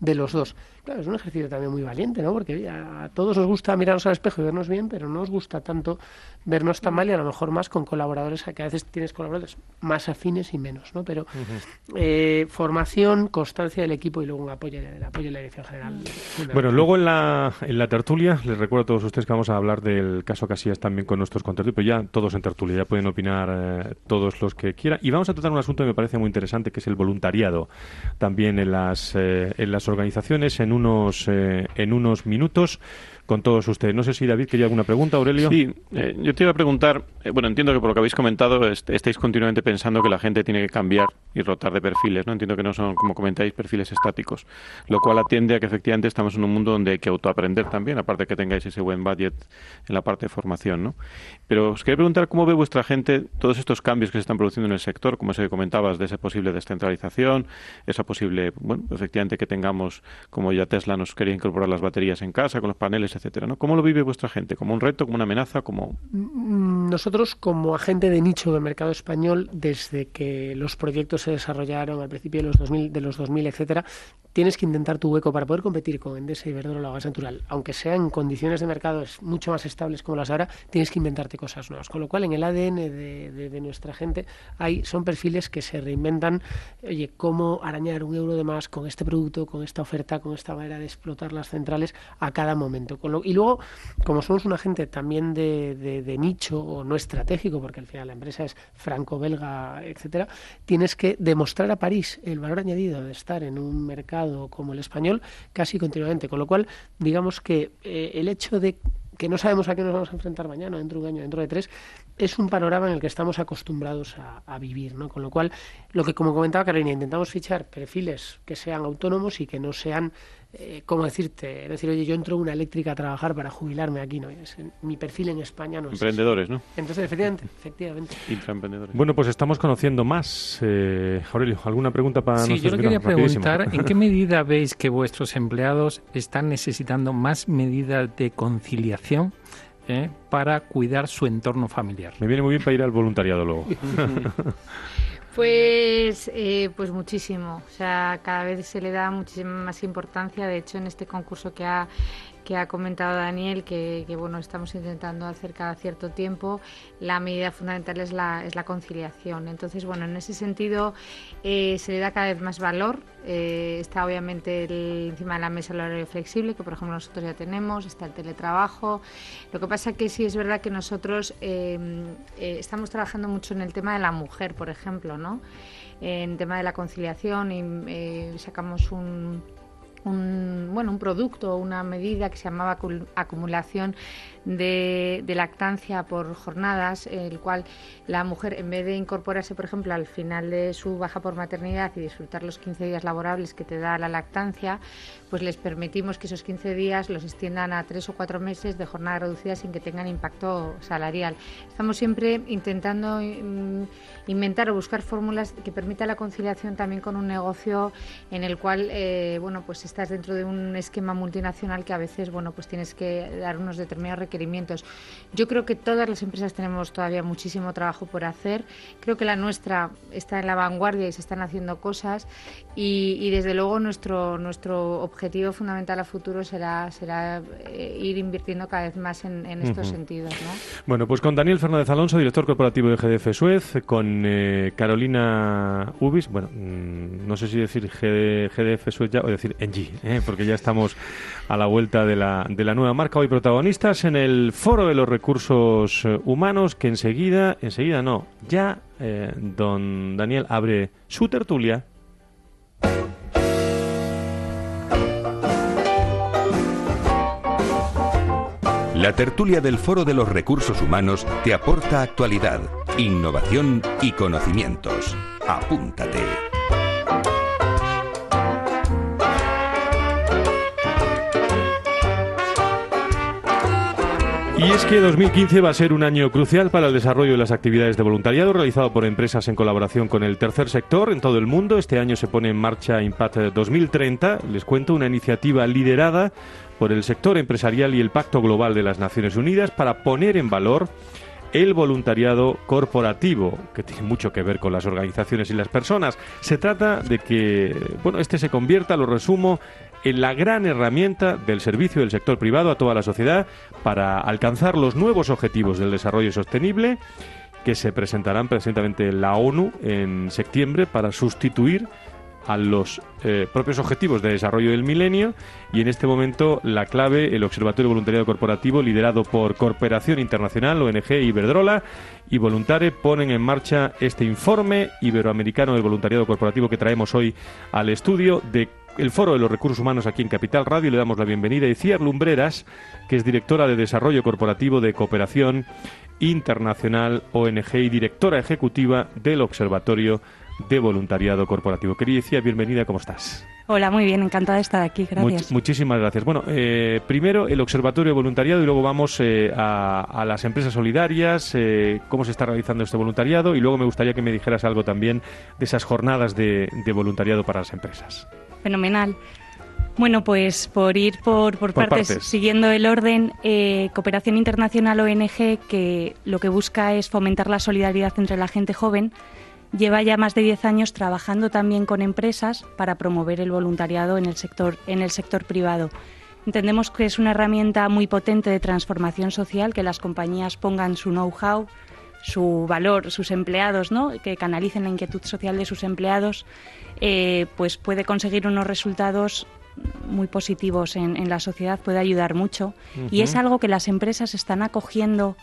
de los dos. Claro, es un ejercicio también muy valiente, ¿no? Porque a todos nos gusta mirarnos al espejo y vernos bien, pero no nos gusta tanto vernos tan mal, y a lo mejor más con colaboradores, que a veces tienes colaboradores más afines y menos, ¿no? Pero uh-huh. eh, formación, constancia del equipo y luego un apoyo, el apoyo de la dirección general. Bueno, luego en la, en la tertulia, les recuerdo a todos ustedes que vamos a hablar del caso Casillas también con nuestros contertulios, pero ya todos en tertulia, ya pueden opinar eh, todos los que quieran. Y vamos a tratar un asunto que me parece muy interesante, que es el voluntariado también en las, eh, en las organizaciones, en unos, eh, en unos minutos con todos ustedes. No sé si David quería alguna pregunta, Aurelio. Sí, eh, yo te iba a preguntar, eh, bueno, entiendo que por lo que habéis comentado est- estáis continuamente pensando que la gente tiene que cambiar y rotar de perfiles, ¿no? Entiendo que no son, como comentáis, perfiles estáticos, lo cual atiende a que efectivamente estamos en un mundo donde hay que autoaprender también, aparte de que tengáis ese buen budget en la parte de formación, ¿no? Pero os quería preguntar cómo ve vuestra gente todos estos cambios que se están produciendo en el sector, como se comentabas, de esa posible descentralización, esa posible, bueno, efectivamente que tengamos, como ya Tesla nos quería incorporar las baterías en casa, con los paneles, etcétera, ¿no? ¿Cómo lo vive vuestra gente? ¿Como un reto, como una amenaza, como...? Nosotros, como agente de nicho del mercado español, desde que los proyectos se desarrollaron al principio de los dos mil, de los dos mil, etcétera, tienes que intentar tu hueco para poder competir con Endesa, Iberdrola o Gas Natural. Aunque sean condiciones de mercado mucho más estables como las ahora, tienes que inventarte cosas nuevas. Con lo cual, en el A D N de, de, de nuestra gente hay son perfiles que se reinventan. Oye, ¿cómo arañar un euro de más con este producto, con esta oferta, con esta manera de explotar las centrales a cada momento? Con lo, y luego, como somos un agente también de, de, de nicho o no estratégico, porque al final la empresa es franco-belga, etcétera, tienes que demostrar a París el valor añadido de estar en un mercado como el español casi continuamente, con lo cual digamos que eh, el hecho de que no sabemos a qué nos vamos a enfrentar mañana, dentro de un año, dentro de tres, es un panorama en el que estamos acostumbrados a, a vivir, ¿no? Con lo cual, lo que como comentaba Carolina, intentamos fichar perfiles que sean autónomos y que no sean, eh, ¿cómo decirte? Es decir, oye, yo entro una eléctrica a trabajar para jubilarme aquí, ¿no? Es, mi perfil en España no es emprendedores, ese. ¿no? Entonces, efectivamente, efectivamente. Intraemprendedores. Bueno, pues estamos conociendo más. Eh, Aurelio, ¿alguna pregunta para sí, nosotros? Sí, yo le quería preguntar, ¿en qué medida veis que vuestros empleados están necesitando más medidas de conciliación eh, para cuidar su entorno familiar? Me viene muy bien para ir al voluntariado luego. Pues, eh, pues muchísimo. O sea, cada vez se le da muchísima más importancia. De hecho, en este concurso que ha que ha comentado Daniel, que, que bueno, estamos intentando hacer cada cierto tiempo, la medida fundamental es la, es la conciliación. Entonces, bueno, en ese sentido eh, se le da cada vez más valor. Eh, está obviamente el, encima de la mesa el horario flexible, que por ejemplo nosotros ya tenemos, está el teletrabajo. Lo que pasa que sí es verdad que nosotros eh, eh, estamos trabajando mucho en el tema de la mujer, por ejemplo, ¿no? En tema de la conciliación, y eh, sacamos un un bueno un producto, una medida que se llamaba acumulación de, de lactancia por jornadas, el cual la mujer, en vez de incorporarse, por ejemplo, al final de su baja por maternidad y disfrutar los quince días laborables que te da la lactancia, pues les permitimos que esos quince días los extiendan a tres o cuatro meses de jornada reducida sin que tengan impacto salarial. Estamos siempre intentando um, inventar o buscar fórmulas que permitan la conciliación también con un negocio en el cual eh, bueno, pues estás dentro de un esquema multinacional que a veces, bueno, pues tienes que dar unos determinados requerimientos. Yo creo que todas las empresas tenemos todavía muchísimo trabajo por hacer. Creo que la nuestra está en la vanguardia y se están haciendo cosas, y, y desde luego nuestro nuestro objetivo fundamental a futuro será será eh, ir invirtiendo cada vez más en, en estos uh-huh. sentidos, ¿no? Bueno, pues con Daniel Fernández Alonso, director corporativo de G D F Suez, con eh, Carolina Ubis, bueno, mmm, no sé si decir G D F Suez ya o decir Engie, ¿eh? Porque ya estamos a la vuelta de la, de la nueva marca. Hoy protagonistas en el Foro de los Recursos Humanos, que enseguida, enseguida no, ya eh, don Daniel abre su tertulia. La tertulia del Foro de los Recursos Humanos te aporta actualidad, innovación y conocimientos. Apúntate. Y es que dos mil quince va a ser un año crucial para el desarrollo de las actividades de voluntariado realizado por empresas en colaboración con el tercer sector en todo el mundo. Este año se pone en marcha Impact dos mil treinta, les cuento, una iniciativa liderada por el sector empresarial y el Pacto Global de las Naciones Unidas para poner en valor el voluntariado corporativo, que tiene mucho que ver con las organizaciones y las personas. Se trata de que, bueno, este se convierta, lo resumo, en la gran herramienta del servicio del sector privado a toda la sociedad para alcanzar los nuevos objetivos del desarrollo sostenible que se presentarán precisamente en la ONU en septiembre para sustituir a los eh, propios objetivos de desarrollo del milenio, y en este momento la clave, el Observatorio de Voluntariado Corporativo, liderado por Cooperación Internacional, O N G, Iberdrola y Voluntare, ponen en marcha este informe iberoamericano del voluntariado corporativo que traemos hoy al estudio de el Foro de los Recursos Humanos aquí en Capital Radio. Le damos la bienvenida a Itziar Lumbreras, que es directora de Desarrollo Corporativo de Cooperación Internacional, O N G, y directora ejecutiva del Observatorio de Voluntariado Corporativo. Querida Itziar, bienvenida, ¿cómo estás? Hola, muy bien, encantada de estar aquí, gracias. Much- muchísimas gracias. Bueno, eh, primero el Observatorio de Voluntariado y luego vamos eh, a, a las empresas solidarias, eh, cómo se está realizando este voluntariado, y luego me gustaría que me dijeras algo también de esas jornadas de, de voluntariado para las empresas. Fenomenal. Bueno, pues por ir por, por, por partes, partes, siguiendo el orden, eh, Cooperación Internacional, O N G, que lo que busca es fomentar la solidaridad entre la gente joven, lleva ya más de diez años trabajando también con empresas para promover el voluntariado en el sector, en el sector privado. Entendemos que es una herramienta muy potente de transformación social, que las compañías pongan su know-how, su valor, sus empleados, ¿no?, que canalicen la inquietud social de sus empleados, eh, pues puede conseguir unos resultados muy positivos en, en la sociedad, puede ayudar mucho. Uh-huh. Y es algo que las empresas están acogiendo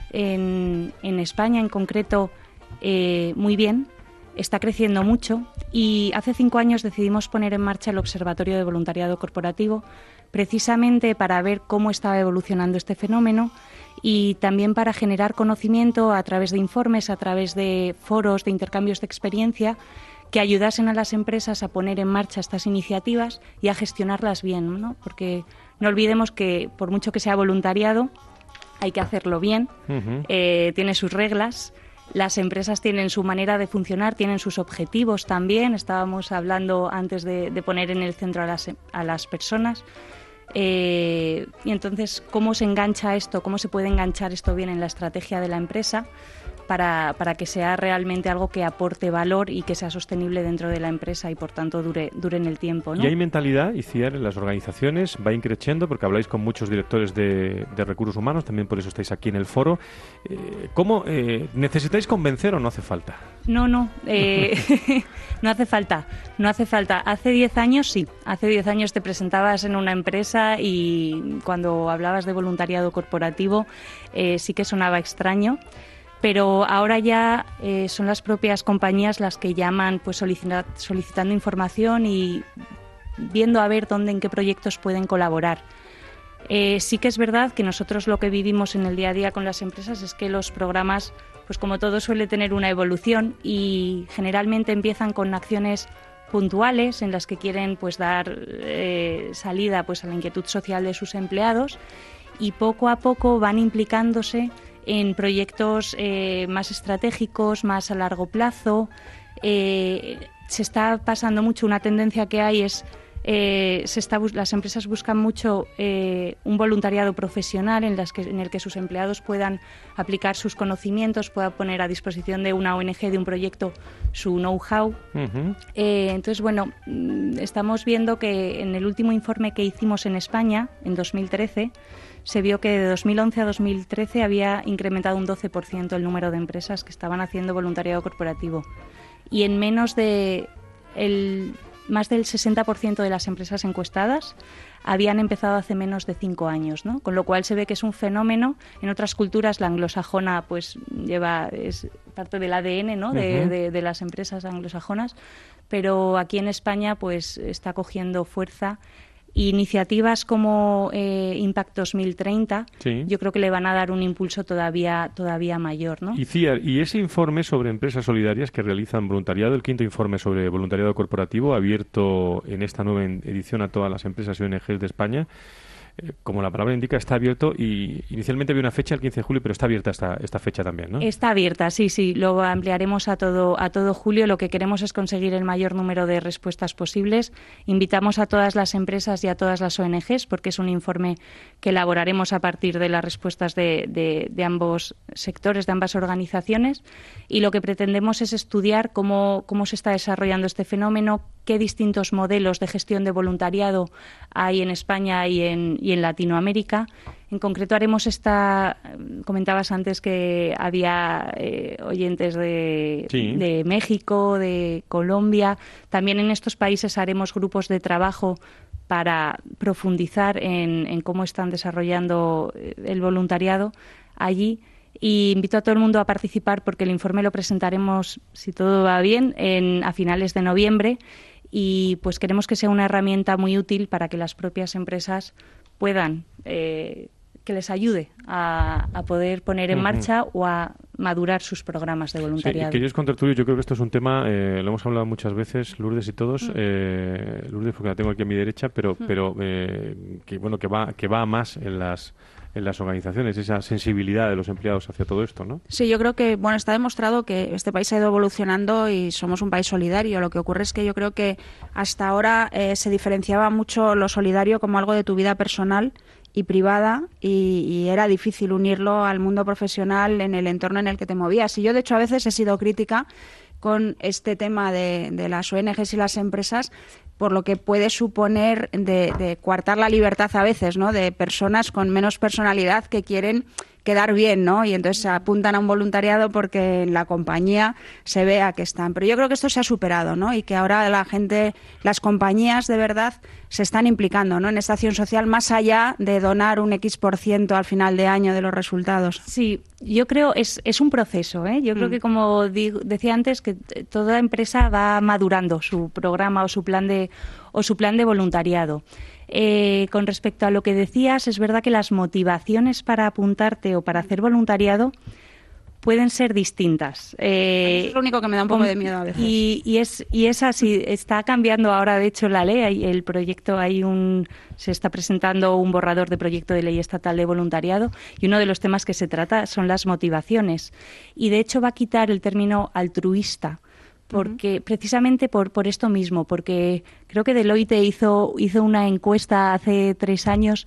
en, en España en concreto eh, muy bien, está creciendo mucho, y hace cinco años decidimos poner en marcha el Observatorio de Voluntariado Corporativo precisamente para ver cómo estaba evolucionando este fenómeno y también para generar conocimiento a través de informes, a través de foros, de intercambios de experiencia que ayudasen a las empresas a poner en marcha estas iniciativas y a gestionarlas bien, ¿no? Porque no olvidemos que por mucho que sea voluntariado, hay que hacerlo bien, uh-huh. eh, tiene sus reglas. Las empresas tienen su manera de funcionar, tienen sus objetivos también. Estábamos hablando antes de, de poner en el centro a las, a las personas. Eh, y entonces, ¿cómo se engancha esto? ¿Cómo se puede enganchar esto bien en la estrategia de la empresa para, para que sea realmente algo que aporte valor y que sea sostenible dentro de la empresa y, por tanto, dure, dure en el tiempo, ¿no? Y hay mentalidad, Itziar, en las organizaciones, va increciendo, porque habláis con muchos directores de, de recursos humanos, también por eso estáis aquí en el foro. Eh, ¿Cómo eh, necesitáis convencer o no hace falta? No, no, eh, no hace falta, no hace falta. Hace diez años sí, hace diez años te presentabas en una empresa y cuando hablabas de voluntariado corporativo eh, sí que sonaba extraño. Pero ahora ya eh, son las propias compañías las que llaman, pues solicita, solicitando información y viendo a ver dónde, en qué proyectos pueden colaborar. Eh, sí que es verdad que nosotros lo que vivimos en el día a día con las empresas es que los programas, pues como todo, suele tener una evolución y generalmente empiezan con acciones puntuales en las que quieren pues dar eh, salida pues a la inquietud social de sus empleados, y poco a poco van implicándose en proyectos eh, más estratégicos, más a largo plazo. Eh, se está pasando mucho, una tendencia que hay es, eh, se está, las empresas buscan mucho eh, un voluntariado profesional en, las que, en el que sus empleados puedan aplicar sus conocimientos, puedan poner a disposición de una O N G, de un proyecto, su know-how. Uh-huh. Eh, entonces, bueno, estamos viendo que en el último informe que hicimos en España, en dos mil trece, se vio que de dos mil once a dos mil trece había incrementado un doce por ciento el número de empresas que estaban haciendo voluntariado corporativo. Y en menos de... El, más del sesenta por ciento de las empresas encuestadas habían empezado hace menos de cinco años, ¿no? Con lo cual se ve que es un fenómeno. En otras culturas, la anglosajona pues lleva, es parte del A D N, ¿no?, de, uh-huh. de, de las empresas anglosajonas, pero aquí en España pues está cogiendo fuerza. Iniciativas como eh, Impact dos mil treinta, sí, yo creo que le van a dar un impulso todavía todavía mayor, ¿no? Y Itziar, y ese informe sobre empresas solidarias que realizan voluntariado, el quinto informe sobre voluntariado corporativo, abierto en esta nueva edición a todas las empresas y O N Ges de España, eh, como la palabra indica, está abierto y inicialmente había una fecha, el quince de julio, pero está abierta esta, esta fecha también, ¿no? Está abierta, sí, sí. Lo ampliaremos a todo, a todo julio. Lo que queremos es conseguir el mayor número de respuestas posibles. Invitamos a todas las empresas y a todas las O N Ges, porque es un informe que elaboraremos a partir de las respuestas de, de, de ambos sectores, de ambas organizaciones. Y lo que pretendemos es estudiar cómo, cómo se está desarrollando este fenómeno, qué distintos modelos de gestión de voluntariado hay en España y en, y en Latinoamérica. En concreto haremos esta, comentabas antes que había eh, oyentes de, sí. de México, de Colombia. También en estos países haremos grupos de trabajo para profundizar en, en cómo están desarrollando el voluntariado allí. Y invito a todo el mundo a participar porque el informe lo presentaremos, si todo va bien, en, a finales de noviembre. Y pues queremos que sea una herramienta muy útil para que las propias empresas puedan, eh, que les ayude a, a poder poner en marcha uh-huh. o a madurar sus programas de voluntariado. Sí, queridos contertulios, yo creo que esto es un tema, eh, lo hemos hablado muchas veces, Lourdes y todos, uh-huh. eh, Lourdes porque la tengo aquí a mi derecha, pero, uh-huh. pero eh, que bueno que va que va más en las en las organizaciones, esa sensibilidad de los empleados hacia todo esto, ¿no? Sí, yo creo que bueno está demostrado que este país ha ido evolucionando y somos un país solidario. Lo que ocurre es que yo creo que hasta ahora eh, se diferenciaba mucho lo solidario como algo de tu vida personal y privada y, y era difícil unirlo al mundo profesional en el entorno en el que te movías. Y yo, de hecho, a veces he sido crítica con este tema de, de las O N Ges y las empresas por lo que puede suponer de, de coartar la libertad a veces, ¿no? De personas con menos personalidad que quieren quedar bien, ¿no? Y entonces se apuntan a un voluntariado porque en la compañía se vea que están. Pero yo creo que esto se ha superado, ¿no? Y que ahora la gente, las compañías de verdad se están implicando, ¿no? En esta acción social más allá de donar un X por ciento al final de año de los resultados. Sí, yo creo es es un proceso, ¿eh? Yo mm. creo que como digo, decía antes que toda empresa va madurando su programa o su plan de o su plan de voluntariado. Eh, con respecto a lo que decías, es verdad que las motivaciones para apuntarte o para hacer voluntariado pueden ser distintas. Eh, Eso es lo único que me da un poco de miedo a veces. Y, y es y es así. Está cambiando ahora, de hecho, la ley. El proyecto hay un se está presentando un borrador de proyecto de ley estatal de voluntariado y uno de los temas que se trata son las motivaciones. Y de hecho va a quitar el término altruista. Porque uh-huh. precisamente por por esto mismo, porque creo que Deloitte hizo hizo una encuesta hace tres años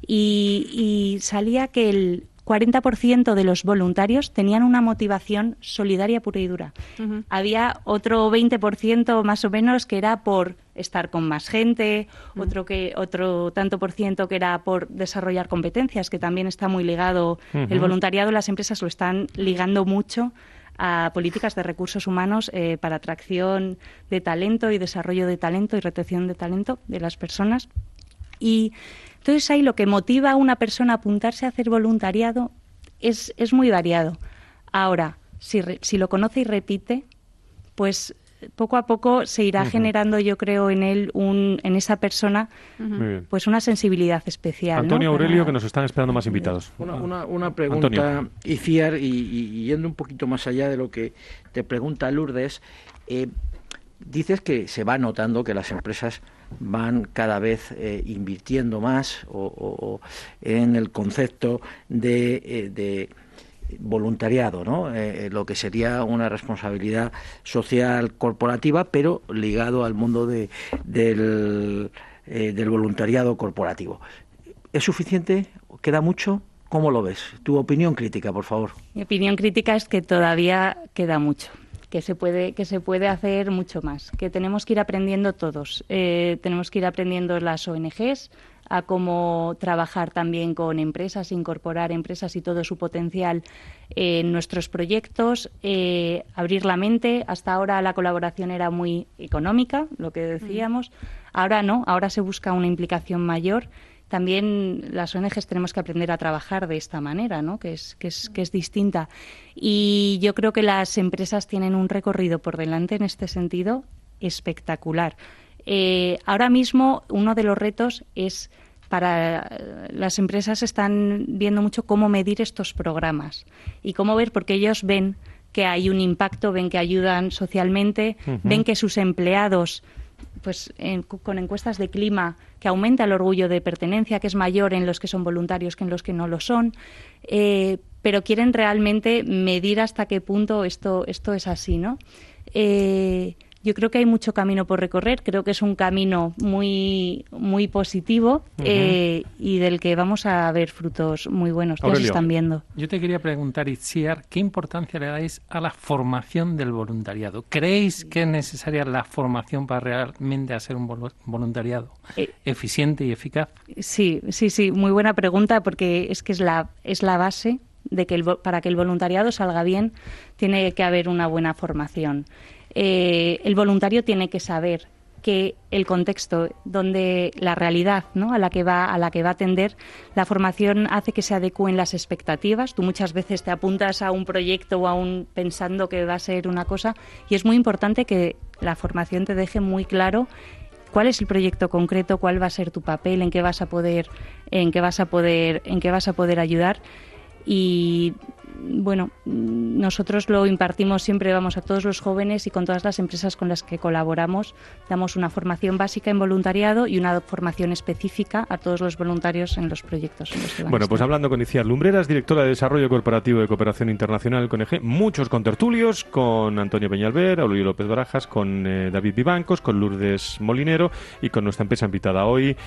y, y salía que el cuarenta por ciento de los voluntarios tenían una motivación solidaria pura y dura. Uh-huh. Había otro veinte por ciento más o menos que era por estar con más gente, uh-huh. otro que otro tanto por ciento que era por desarrollar competencias, que también está muy ligado. Uh-huh. El voluntariado, las empresas lo están ligando mucho a políticas de recursos humanos eh, para atracción de talento y desarrollo de talento y retención de talento de las personas. Y entonces ahí lo que motiva a una persona a apuntarse a hacer voluntariado es, es muy variado. Ahora, si, re, si lo conoce y repite, pues poco a poco se irá uh-huh. generando, yo creo, en él, un, en esa persona, uh-huh. pues una sensibilidad especial. Antonio, ¿no? Aurelio, Para... que nos están esperando más invitados. Una, una, una pregunta, Iciar, y, y yendo un poquito más allá de lo que te pregunta Lourdes, eh, dices que se va notando que las empresas van cada vez eh, invirtiendo más o, o, o en el concepto de... Eh, de voluntariado, ¿no? Eh, lo que sería una responsabilidad social corporativa, pero ligado al mundo de, del, eh, del voluntariado corporativo. ¿Es suficiente? ¿Queda mucho? ¿Cómo lo ves? Tu opinión crítica, por favor. Mi opinión crítica es que todavía queda mucho, que se puede, que se puede hacer mucho más, que tenemos que ir aprendiendo todos. Eh, tenemos que ir aprendiendo las O N Ges, a cómo trabajar también con empresas, incorporar empresas y todo su potencial en nuestros proyectos, eh, abrir la mente. Hasta ahora la colaboración era muy económica, lo que decíamos. Ahora no, ahora se busca una implicación mayor. También las O N Ges tenemos que aprender a trabajar de esta manera, ¿no? que es, que es, que es distinta. Y yo creo que las empresas tienen un recorrido por delante en este sentido espectacular. Eh, ahora mismo uno de los retos es para las empresas están viendo mucho cómo medir estos programas y cómo ver, porque ellos ven que hay un impacto, ven que ayudan socialmente, uh-huh. ven que sus empleados pues en, con encuestas de clima, que aumenta el orgullo de pertenencia, que es mayor en los que son voluntarios que en los que no lo son, eh, pero quieren realmente medir hasta qué punto esto, esto es así, ¿no? Eh, Yo creo que hay mucho camino por recorrer. Creo que es un camino muy muy positivo uh-huh. eh, y del que vamos a ver frutos muy buenos. Ya se están viendo. Yo te quería preguntar, Itziar, ¿qué importancia le dais a la formación del voluntariado? ¿Creéis que es necesaria la formación para realmente hacer un voluntariado eh, eficiente y eficaz? Sí, sí, sí. Muy buena pregunta, porque es que es la es la base de que el, para que el voluntariado salga bien tiene que haber una buena formación. Eh, el voluntario tiene que saber que el contexto donde la realidad, ¿no?, a la que va a la que va a atender, la formación hace que se adecúen las expectativas. Tú muchas veces te apuntas a un proyecto o a un pensando que va a ser una cosa, y es muy importante que la formación te deje muy claro cuál es el proyecto concreto, cuál va a ser tu papel, en qué vas a poder en qué vas a poder en qué vas a poder ayudar. Y bueno, nosotros lo impartimos siempre, vamos, a todos los jóvenes y con todas las empresas con las que colaboramos. Damos una formación básica en voluntariado y una formación específica a todos los voluntarios en los proyectos en los que van. Bueno, pues hablando con Itziar Lumbreras, directora de Desarrollo Corporativo de Cooperación Internacional con E G, muchos contertulios, con Antonio Peñalver, Aurelio López Barajas, con eh, David Vivancos, con Lourdes Molinero y con nuestra empresa invitada hoy,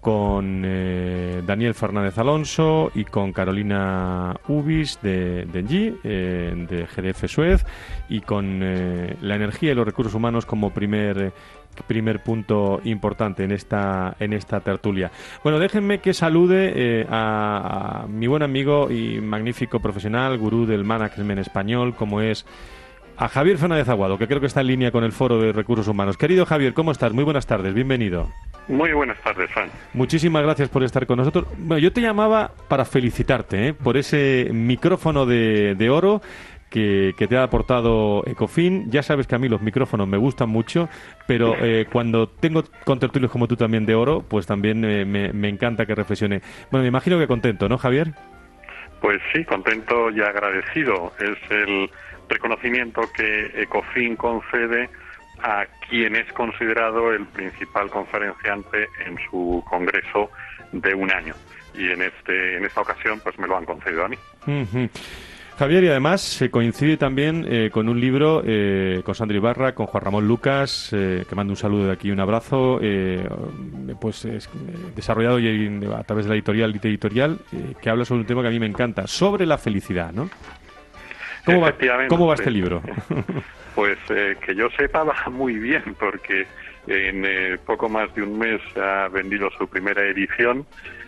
con eh, Daniel Fernández Alonso y con Carolina Ubis de, de Engie, eh, de G D F Suez, y con eh, la energía y los recursos humanos como primer eh, primer punto importante en esta en esta tertulia. Bueno, déjenme que salude eh, a, a mi buen amigo y magnífico profesional, gurú del management español, como es a Javier Fernández Aguado, que creo que está en línea con el Foro de Recursos Humanos. Querido Javier, ¿cómo estás? Muy buenas tardes, bienvenido. Muy buenas tardes, Fran. Muchísimas gracias por estar con nosotros. Bueno, yo te llamaba para felicitarte ¿eh? por ese micrófono de, de oro que, que te ha aportado Ecofin. Ya sabes que a mí los micrófonos me gustan mucho, pero eh, cuando tengo contertulios como tú también de oro, pues también eh, me, me encanta que reflexione. Bueno, me imagino que contento, ¿no, Javier? Pues sí, contento y agradecido. Es el reconocimiento que Ecofin concede a quien es considerado el principal conferenciante en su congreso de un año. Y en este en esta ocasión pues me lo han concedido a mí. Uh-huh. Javier, y además se coincide también eh, con un libro eh, con Sandra Ibarra, con Juan Ramón Lucas, eh, que mando un saludo de aquí y un abrazo, eh, pues es, eh, desarrollado y, a través de la editorial Editorial, eh, que habla sobre un tema que a mí me encanta, sobre la felicidad, ¿no? ¿Cómo va, ¿Cómo va este libro? Pues eh, que yo sepa va muy bien, porque en eh, poco más de un mes ha vendido su primera edición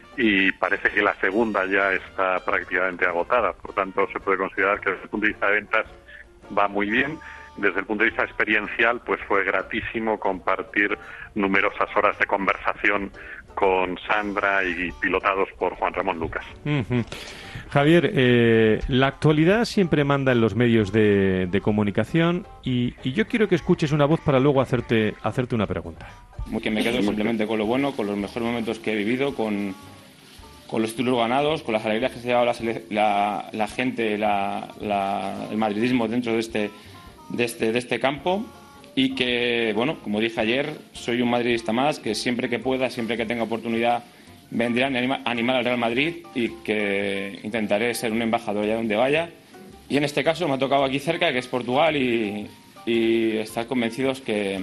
y parece que la segunda ya está prácticamente agotada. Por tanto, se puede considerar que desde el punto de vista de ventas va muy bien. Desde el punto de vista experiencial, pues fue gratísimo compartir numerosas horas de conversación con Sandra y pilotados por Juan Ramón Lucas. Uh-huh. Javier, eh, la actualidad siempre manda en los medios de, de comunicación y, y yo quiero que escuches una voz para luego hacerte hacerte una pregunta. Que me quedo simplemente con lo bueno, con los mejores momentos que he vivido, con, con los títulos ganados, con las alegrías que se ha llevado la, la, la gente, la, la, el madridismo dentro de este, de, este, de este campo. Y que, bueno, como dije ayer, soy un madridista más, que siempre que pueda, siempre que tenga oportunidad, vendrá a animar al Real Madrid y que intentaré ser un embajador allá donde vaya. Y en este caso me ha tocado aquí cerca, que es Portugal, y, y estar convencidos que,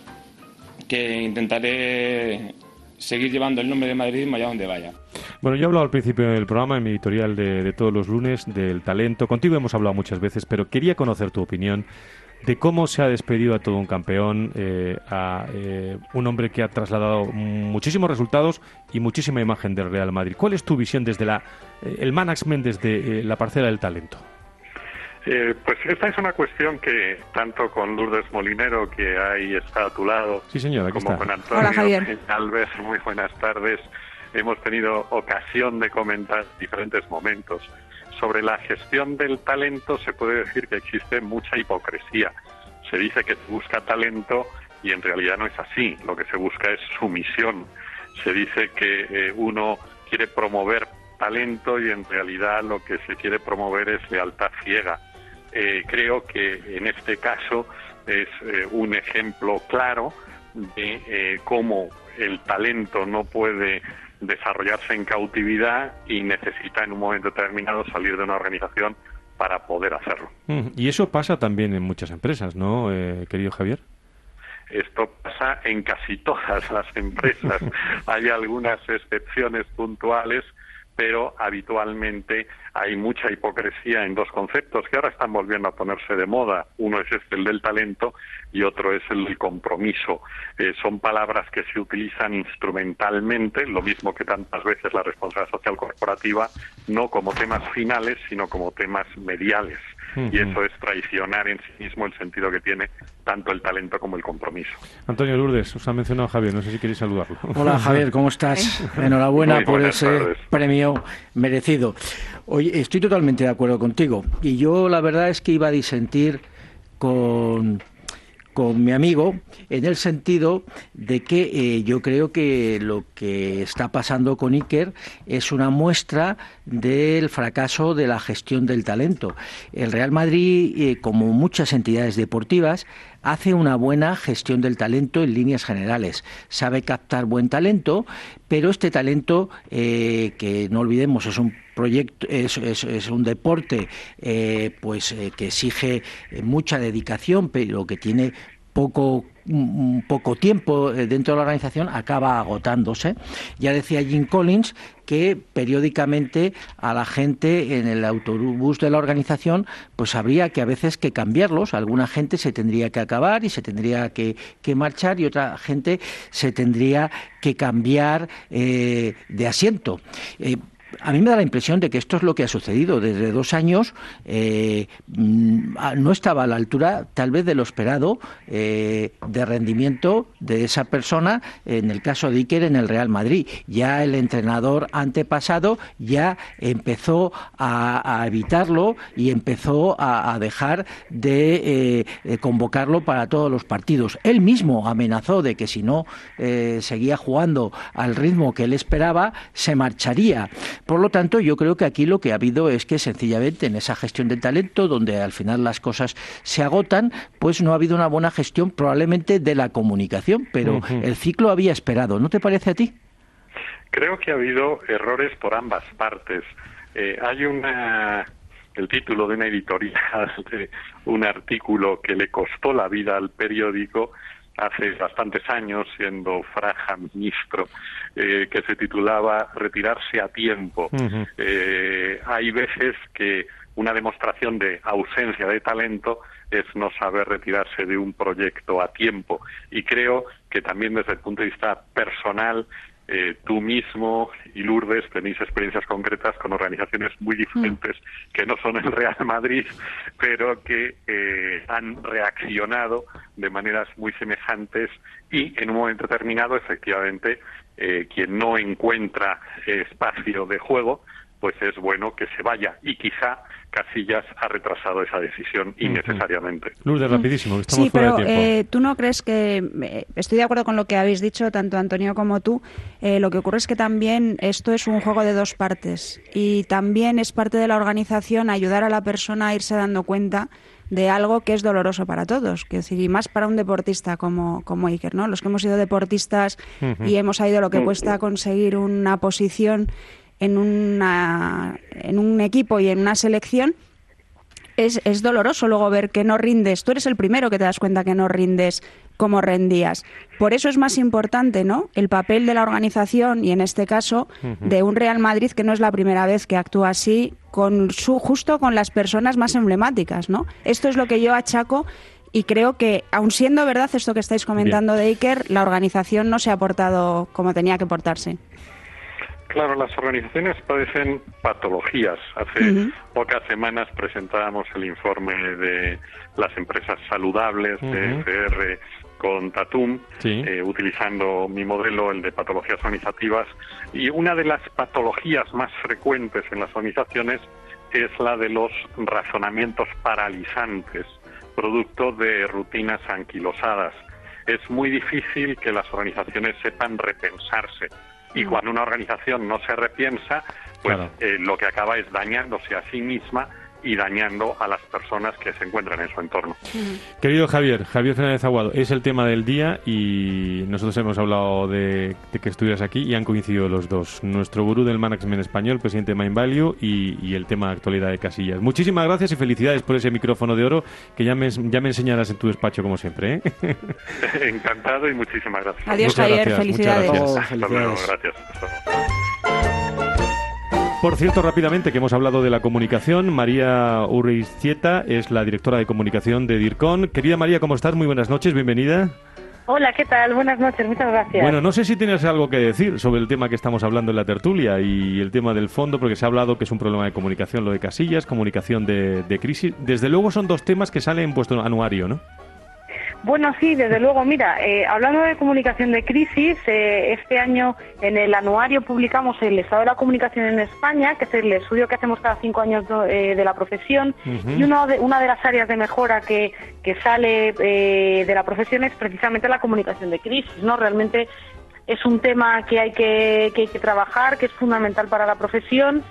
que intentaré seguir llevando el nombre de madridismo allá donde vaya. Bueno, yo he hablado al principio del programa, en mi editorial de, de todos los lunes, del talento. Contigo hemos hablado muchas veces, pero quería conocer tu opinión de cómo se ha despedido a todo un campeón, eh, a eh, un hombre que ha trasladado muchísimos resultados y muchísima imagen del Real Madrid. ¿Cuál es tu visión desde la, eh, el management, desde eh, la parcela del talento? Eh, pues esta es una cuestión que tanto con Lourdes Molinero, que ahí está a tu lado, sí, señora, aquí como está. con Antonio Hola, Javier. Alves, muy buenas tardes, hemos tenido ocasión de comentar diferentes momentos. Sobre la gestión del talento se puede decir que existe mucha hipocresía. Se dice que se busca talento y en realidad no es así. Lo que se busca es sumisión. Se dice que eh, uno quiere promover talento y en realidad lo que se quiere promover es lealtad ciega. Eh, creo que en este caso es eh, un ejemplo claro de eh, cómo el talento no puede desarrollarse en cautividad y necesita en un momento determinado salir de una organización para poder hacerlo. Y eso pasa también en muchas empresas, ¿no, eh, querido Javier? Esto pasa en casi todas las empresas. Hay algunas excepciones puntuales, pero habitualmente hay mucha hipocresía en dos conceptos que ahora están volviendo a ponerse de moda. Uno es este, el del talento, y otro es el del compromiso. Eh, son palabras que se utilizan instrumentalmente, lo mismo que tantas veces la responsabilidad social corporativa, no como temas finales, sino como temas mediales. Uh-huh. Y eso es traicionar en sí mismo el sentido que tiene tanto el talento como el compromiso. Antonio Lourdes, os ha mencionado Javier, no sé si queréis saludarlo. Hola Javier, ¿cómo estás? Enhorabuena Muy por ese tardes. premio merecido. Oye, estoy totalmente de acuerdo contigo, y yo la verdad es que iba a disentir con... con mi amigo, en el sentido de que eh, yo creo que lo que está pasando con Iker es una muestra del fracaso de la gestión del talento. El Real Madrid, eh, como muchas entidades deportivas, hace una buena gestión del talento en líneas generales. Sabe captar buen talento, pero este talento, eh, que no olvidemos, es un proyecto, es, es, es un deporte eh, pues eh, que exige mucha dedicación, pero que tiene poco poco tiempo dentro de la organización, acaba agotándose. Ya decía Jim Collins que periódicamente a la gente en el autobús de la organización pues habría que a veces que cambiarlos. Alguna gente se tendría que acabar y se tendría que, que marchar, y otra gente se tendría que cambiar eh, de asiento. Eh, A mí me da la impresión de que esto es lo que ha sucedido. Desde dos años eh, no estaba a la altura, tal vez, de lo esperado eh, de rendimiento de esa persona, en el caso de Iker en el Real Madrid. Ya el entrenador antepasado ya empezó a, a evitarlo y empezó a, a dejar de eh, convocarlo para todos los partidos. Él mismo amenazó de que si no eh, seguía jugando al ritmo que él esperaba, se marcharía. Por lo tanto, yo creo que aquí lo que ha habido es que sencillamente en esa gestión del talento, donde al final las cosas se agotan, pues no ha habido una buena gestión probablemente de la comunicación, pero uh-huh. el ciclo había esperado. ¿No te parece a ti? Creo que ha habido errores por ambas partes. Eh, hay una... el título de una editorial de un artículo que le costó la vida al periódico hace bastantes años, siendo Fraga ministro, eh, que se titulaba Retirarse a tiempo. Uh-huh. Eh, hay veces que una demostración de ausencia de talento es no saber retirarse de un proyecto a tiempo. Y creo que también desde el punto de vista personal, Eh, tú mismo y Lourdes tenéis experiencias concretas con organizaciones muy diferentes mm. que no son el Real Madrid, pero que eh, han reaccionado de maneras muy semejantes, y en un momento determinado, efectivamente, eh, quien no encuentra eh, espacio de juego, pues es bueno que se vaya, y quizá Casillas ha retrasado esa decisión innecesariamente. Lourdes, rapidísimo, que estamos sí, fuera pero de tiempo. Eh, tú no crees que... Eh, estoy de acuerdo con lo que habéis dicho, tanto Antonio como tú. Eh, lo que ocurre es que también esto es un juego de dos partes, y también es parte de la organización ayudar a la persona a irse dando cuenta de algo que es doloroso para todos, que decir, y más para un deportista como, como Iker, ¿no? Los que hemos sido deportistas uh-huh. y hemos sabido lo que cuesta conseguir una posición en una en un equipo y en una selección, es, es doloroso luego ver que no rindes. Tú eres el primero que te das cuenta que no rindes como rendías. Por eso es más importante, ¿no?, el papel de la organización, y en este caso uh-huh. de un Real Madrid, que no es la primera vez que actúa así, con su justo con las personas más emblemáticas, ¿no? Esto es lo que yo achaco. Y creo que, aun siendo verdad esto que estáis comentando Bien. de Iker, la organización no se ha portado como tenía que portarse. Claro, las organizaciones padecen patologías. Hace uh-huh. pocas semanas presentábamos el informe de las empresas saludables uh-huh. de F R con Tatum, sí. eh, utilizando mi modelo, el de patologías organizativas. Y una de las patologías más frecuentes en las organizaciones es la de los razonamientos paralizantes, producto de rutinas anquilosadas. Es muy difícil que las organizaciones sepan repensarse. Y cuando una organización no se repiensa, pues claro. eh, lo que acaba es dañándose a sí misma y dañando a las personas que se encuentran en su entorno. Querido Javier, Javier Fernández Aguado, es el tema del día y nosotros hemos hablado de, de que estuvieras aquí y han coincidido los dos. Nuestro gurú del management español, presidente de Mindvalue, y, y el tema de actualidad de Casillas. Muchísimas gracias y felicidades por ese micrófono de oro que ya me, ya me enseñarás en tu despacho como siempre, ¿eh? Encantado y muchísimas gracias. Adiós, muchas Javier, gracias, felicidades. Muchas gracias. Hasta luego, gracias. Hasta luego. Por cierto, rápidamente, que hemos hablado de la comunicación, María Urriztieta es la directora de comunicación de DIRCON. Querida María, ¿cómo estás? Muy buenas noches, bienvenida. Hola, ¿qué tal? Buenas noches, muchas gracias. Bueno, no sé si tienes algo que decir sobre el tema que estamos hablando en la tertulia y el tema del fondo, porque se ha hablado que es un problema de comunicación lo de Casillas, comunicación de, de crisis. Desde luego son dos temas que salen en vuestro anuario, ¿no? Bueno, sí, desde luego. Mira, eh, hablando de comunicación de crisis, eh, este año en el anuario publicamos el estado de la comunicación en España, que es el estudio que hacemos cada cinco años eh, de la profesión, uh-huh. y uno de, una de las áreas de mejora que, que sale eh, de la profesión es precisamente la comunicación de crisis, ¿no? Realmente es un tema que hay que, que, hay que trabajar, que es fundamental para la profesión.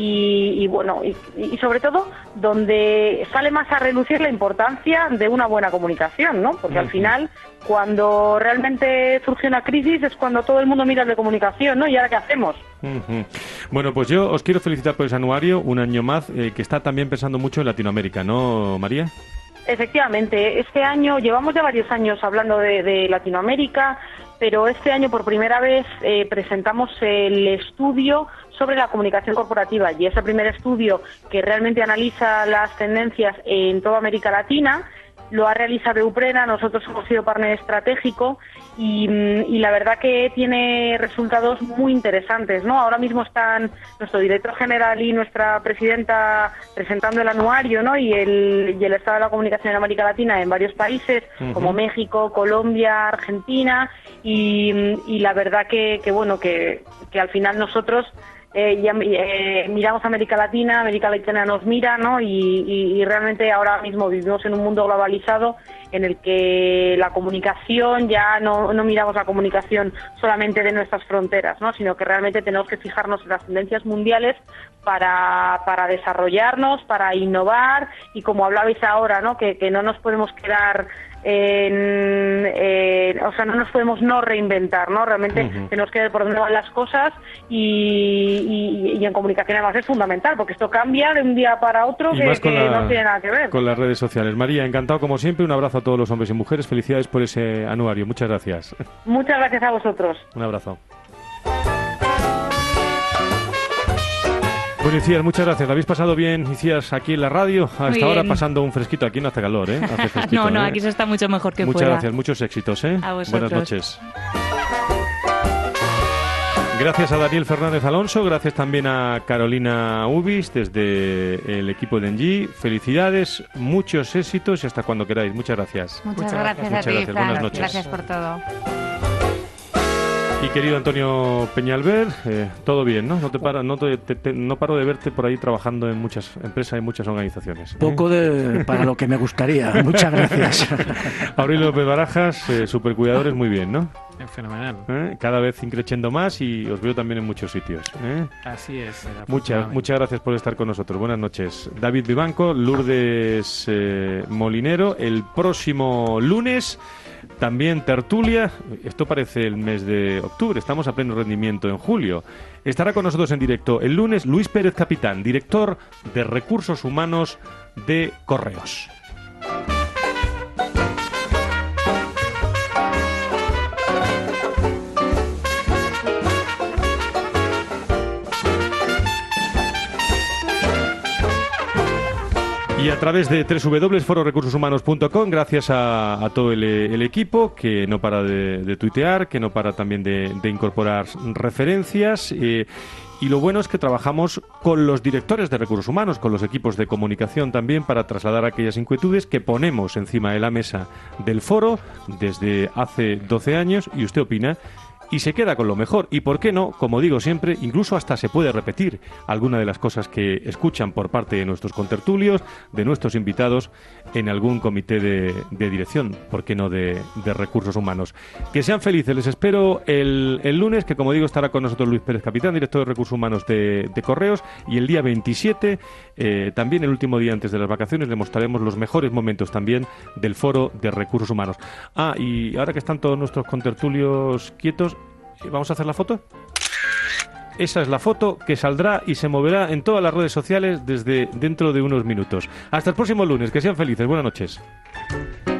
Y, y bueno, y, y sobre todo donde sale más a relucir la importancia de una buena comunicación, ¿no? Porque uh-huh. al final, cuando realmente surge una crisis es cuando todo el mundo mira el de comunicación, ¿no? ¿Y ahora qué hacemos? Uh-huh. Bueno, pues yo os quiero felicitar por ese anuario, un año más, eh, que está también pensando mucho en Latinoamérica, ¿no, María? Efectivamente, este año, llevamos ya varios años hablando de, de Latinoamérica, pero este año por primera vez eh, presentamos el estudio sobre la comunicación corporativa, y ese primer estudio que realmente analiza las tendencias en toda América Latina lo ha realizado Euprena. Nosotros hemos sido partner estratégico y, y la verdad que tiene resultados muy interesantes, ¿no? Ahora mismo están nuestro director general y nuestra presidenta presentando el anuario, ¿no? y el, y el estado de la comunicación en América Latina en varios países, uh-huh. como México, Colombia, Argentina, y, y la verdad que, que bueno, que, que al final nosotros Eh, ya, eh, miramos a América Latina, América Latina nos mira, ¿no? Y, y, y realmente ahora mismo vivimos en un mundo globalizado en el que la comunicación, ya no, no miramos la comunicación solamente de nuestras fronteras, ¿no? Sino que realmente tenemos que fijarnos en las tendencias mundiales para, para desarrollarnos, para innovar, y como hablabais ahora, ¿no? Que, que no nos podemos quedar En, eh, o sea, no nos podemos no reinventar, ¿no? Realmente uh-huh. tenemos que ver por dónde van las cosas, y, y, y en comunicación además es fundamental, porque esto cambia de un día para otro, que, que la, no tiene nada que ver. Con las redes sociales. María, encantado como siempre, un abrazo a todos los hombres y mujeres, felicidades por ese anuario, muchas gracias. Muchas gracias a vosotros. Un abrazo. Bueno, Icías, muchas gracias. ¿La habéis pasado bien, Icías, aquí en la radio? A esta hora pasando un fresquito. Aquí no hace calor, ¿eh? Hace fresquito, no, no, ¿eh? Aquí se está mucho mejor que muchas fuera. Muchas gracias, muchos éxitos, ¿eh? A vosotros. Buenas noches. Gracias a Daniel Fernández Alonso, gracias también a Carolina Ubis desde el equipo de Engie. Felicidades, muchos éxitos y hasta cuando queráis. Muchas gracias. Muchas, muchas gracias, gracias a ti, gracias. Buenas noches. Gracias por todo. Y querido Antonio Peñalver, eh, todo bien, ¿no? No te para, no, te, te, no paro de verte por ahí trabajando en muchas empresas y muchas organizaciones. ¿eh? Poco de para lo que me gustaría. Muchas gracias. Aurelio López Barajas, eh, supercuidadores, muy bien, ¿no? Fenomenal. ¿Eh? Cada vez increciendo más y os veo también en muchos sitios. ¿eh? Así es. Muchas, muchas gracias por estar con nosotros. Buenas noches. David Vivanco, Lourdes eh, Molinero, el próximo lunes. También tertulia, esto parece el mes de octubre, estamos a pleno rendimiento en julio. Estará con nosotros en directo el lunes Luis Pérez Capitán, director de Recursos Humanos de Correos. Y a través de doble u doble u doble u punto foro recursos humanos punto com, gracias a, a todo el, el equipo que no para de, de tuitear, que no para también de, de incorporar referencias. Eh, y lo bueno es que trabajamos con los directores de recursos humanos, con los equipos de comunicación también, para trasladar aquellas inquietudes que ponemos encima de la mesa del foro desde hace doce años y usted opina. y se queda con lo mejor. Y por qué no, como digo siempre, incluso hasta se puede repetir alguna de las cosas que escuchan por parte de nuestros contertulios, de nuestros invitados, en algún comité de, de dirección, por qué no de, de recursos humanos. Que sean felices, les espero el, el lunes, que como digo estará con nosotros Luis Pérez Capitán, director de recursos humanos de, de Correos, y el día veintisiete, eh, también el último día antes de las vacaciones, le mostraremos los mejores momentos también del foro de recursos humanos. Ah, y ahora que están todos nuestros contertulios quietos, ¿vamos a hacer la foto? Esa es la foto que saldrá y se moverá en todas las redes sociales desde dentro de unos minutos. Hasta el próximo lunes, que sean felices, buenas noches.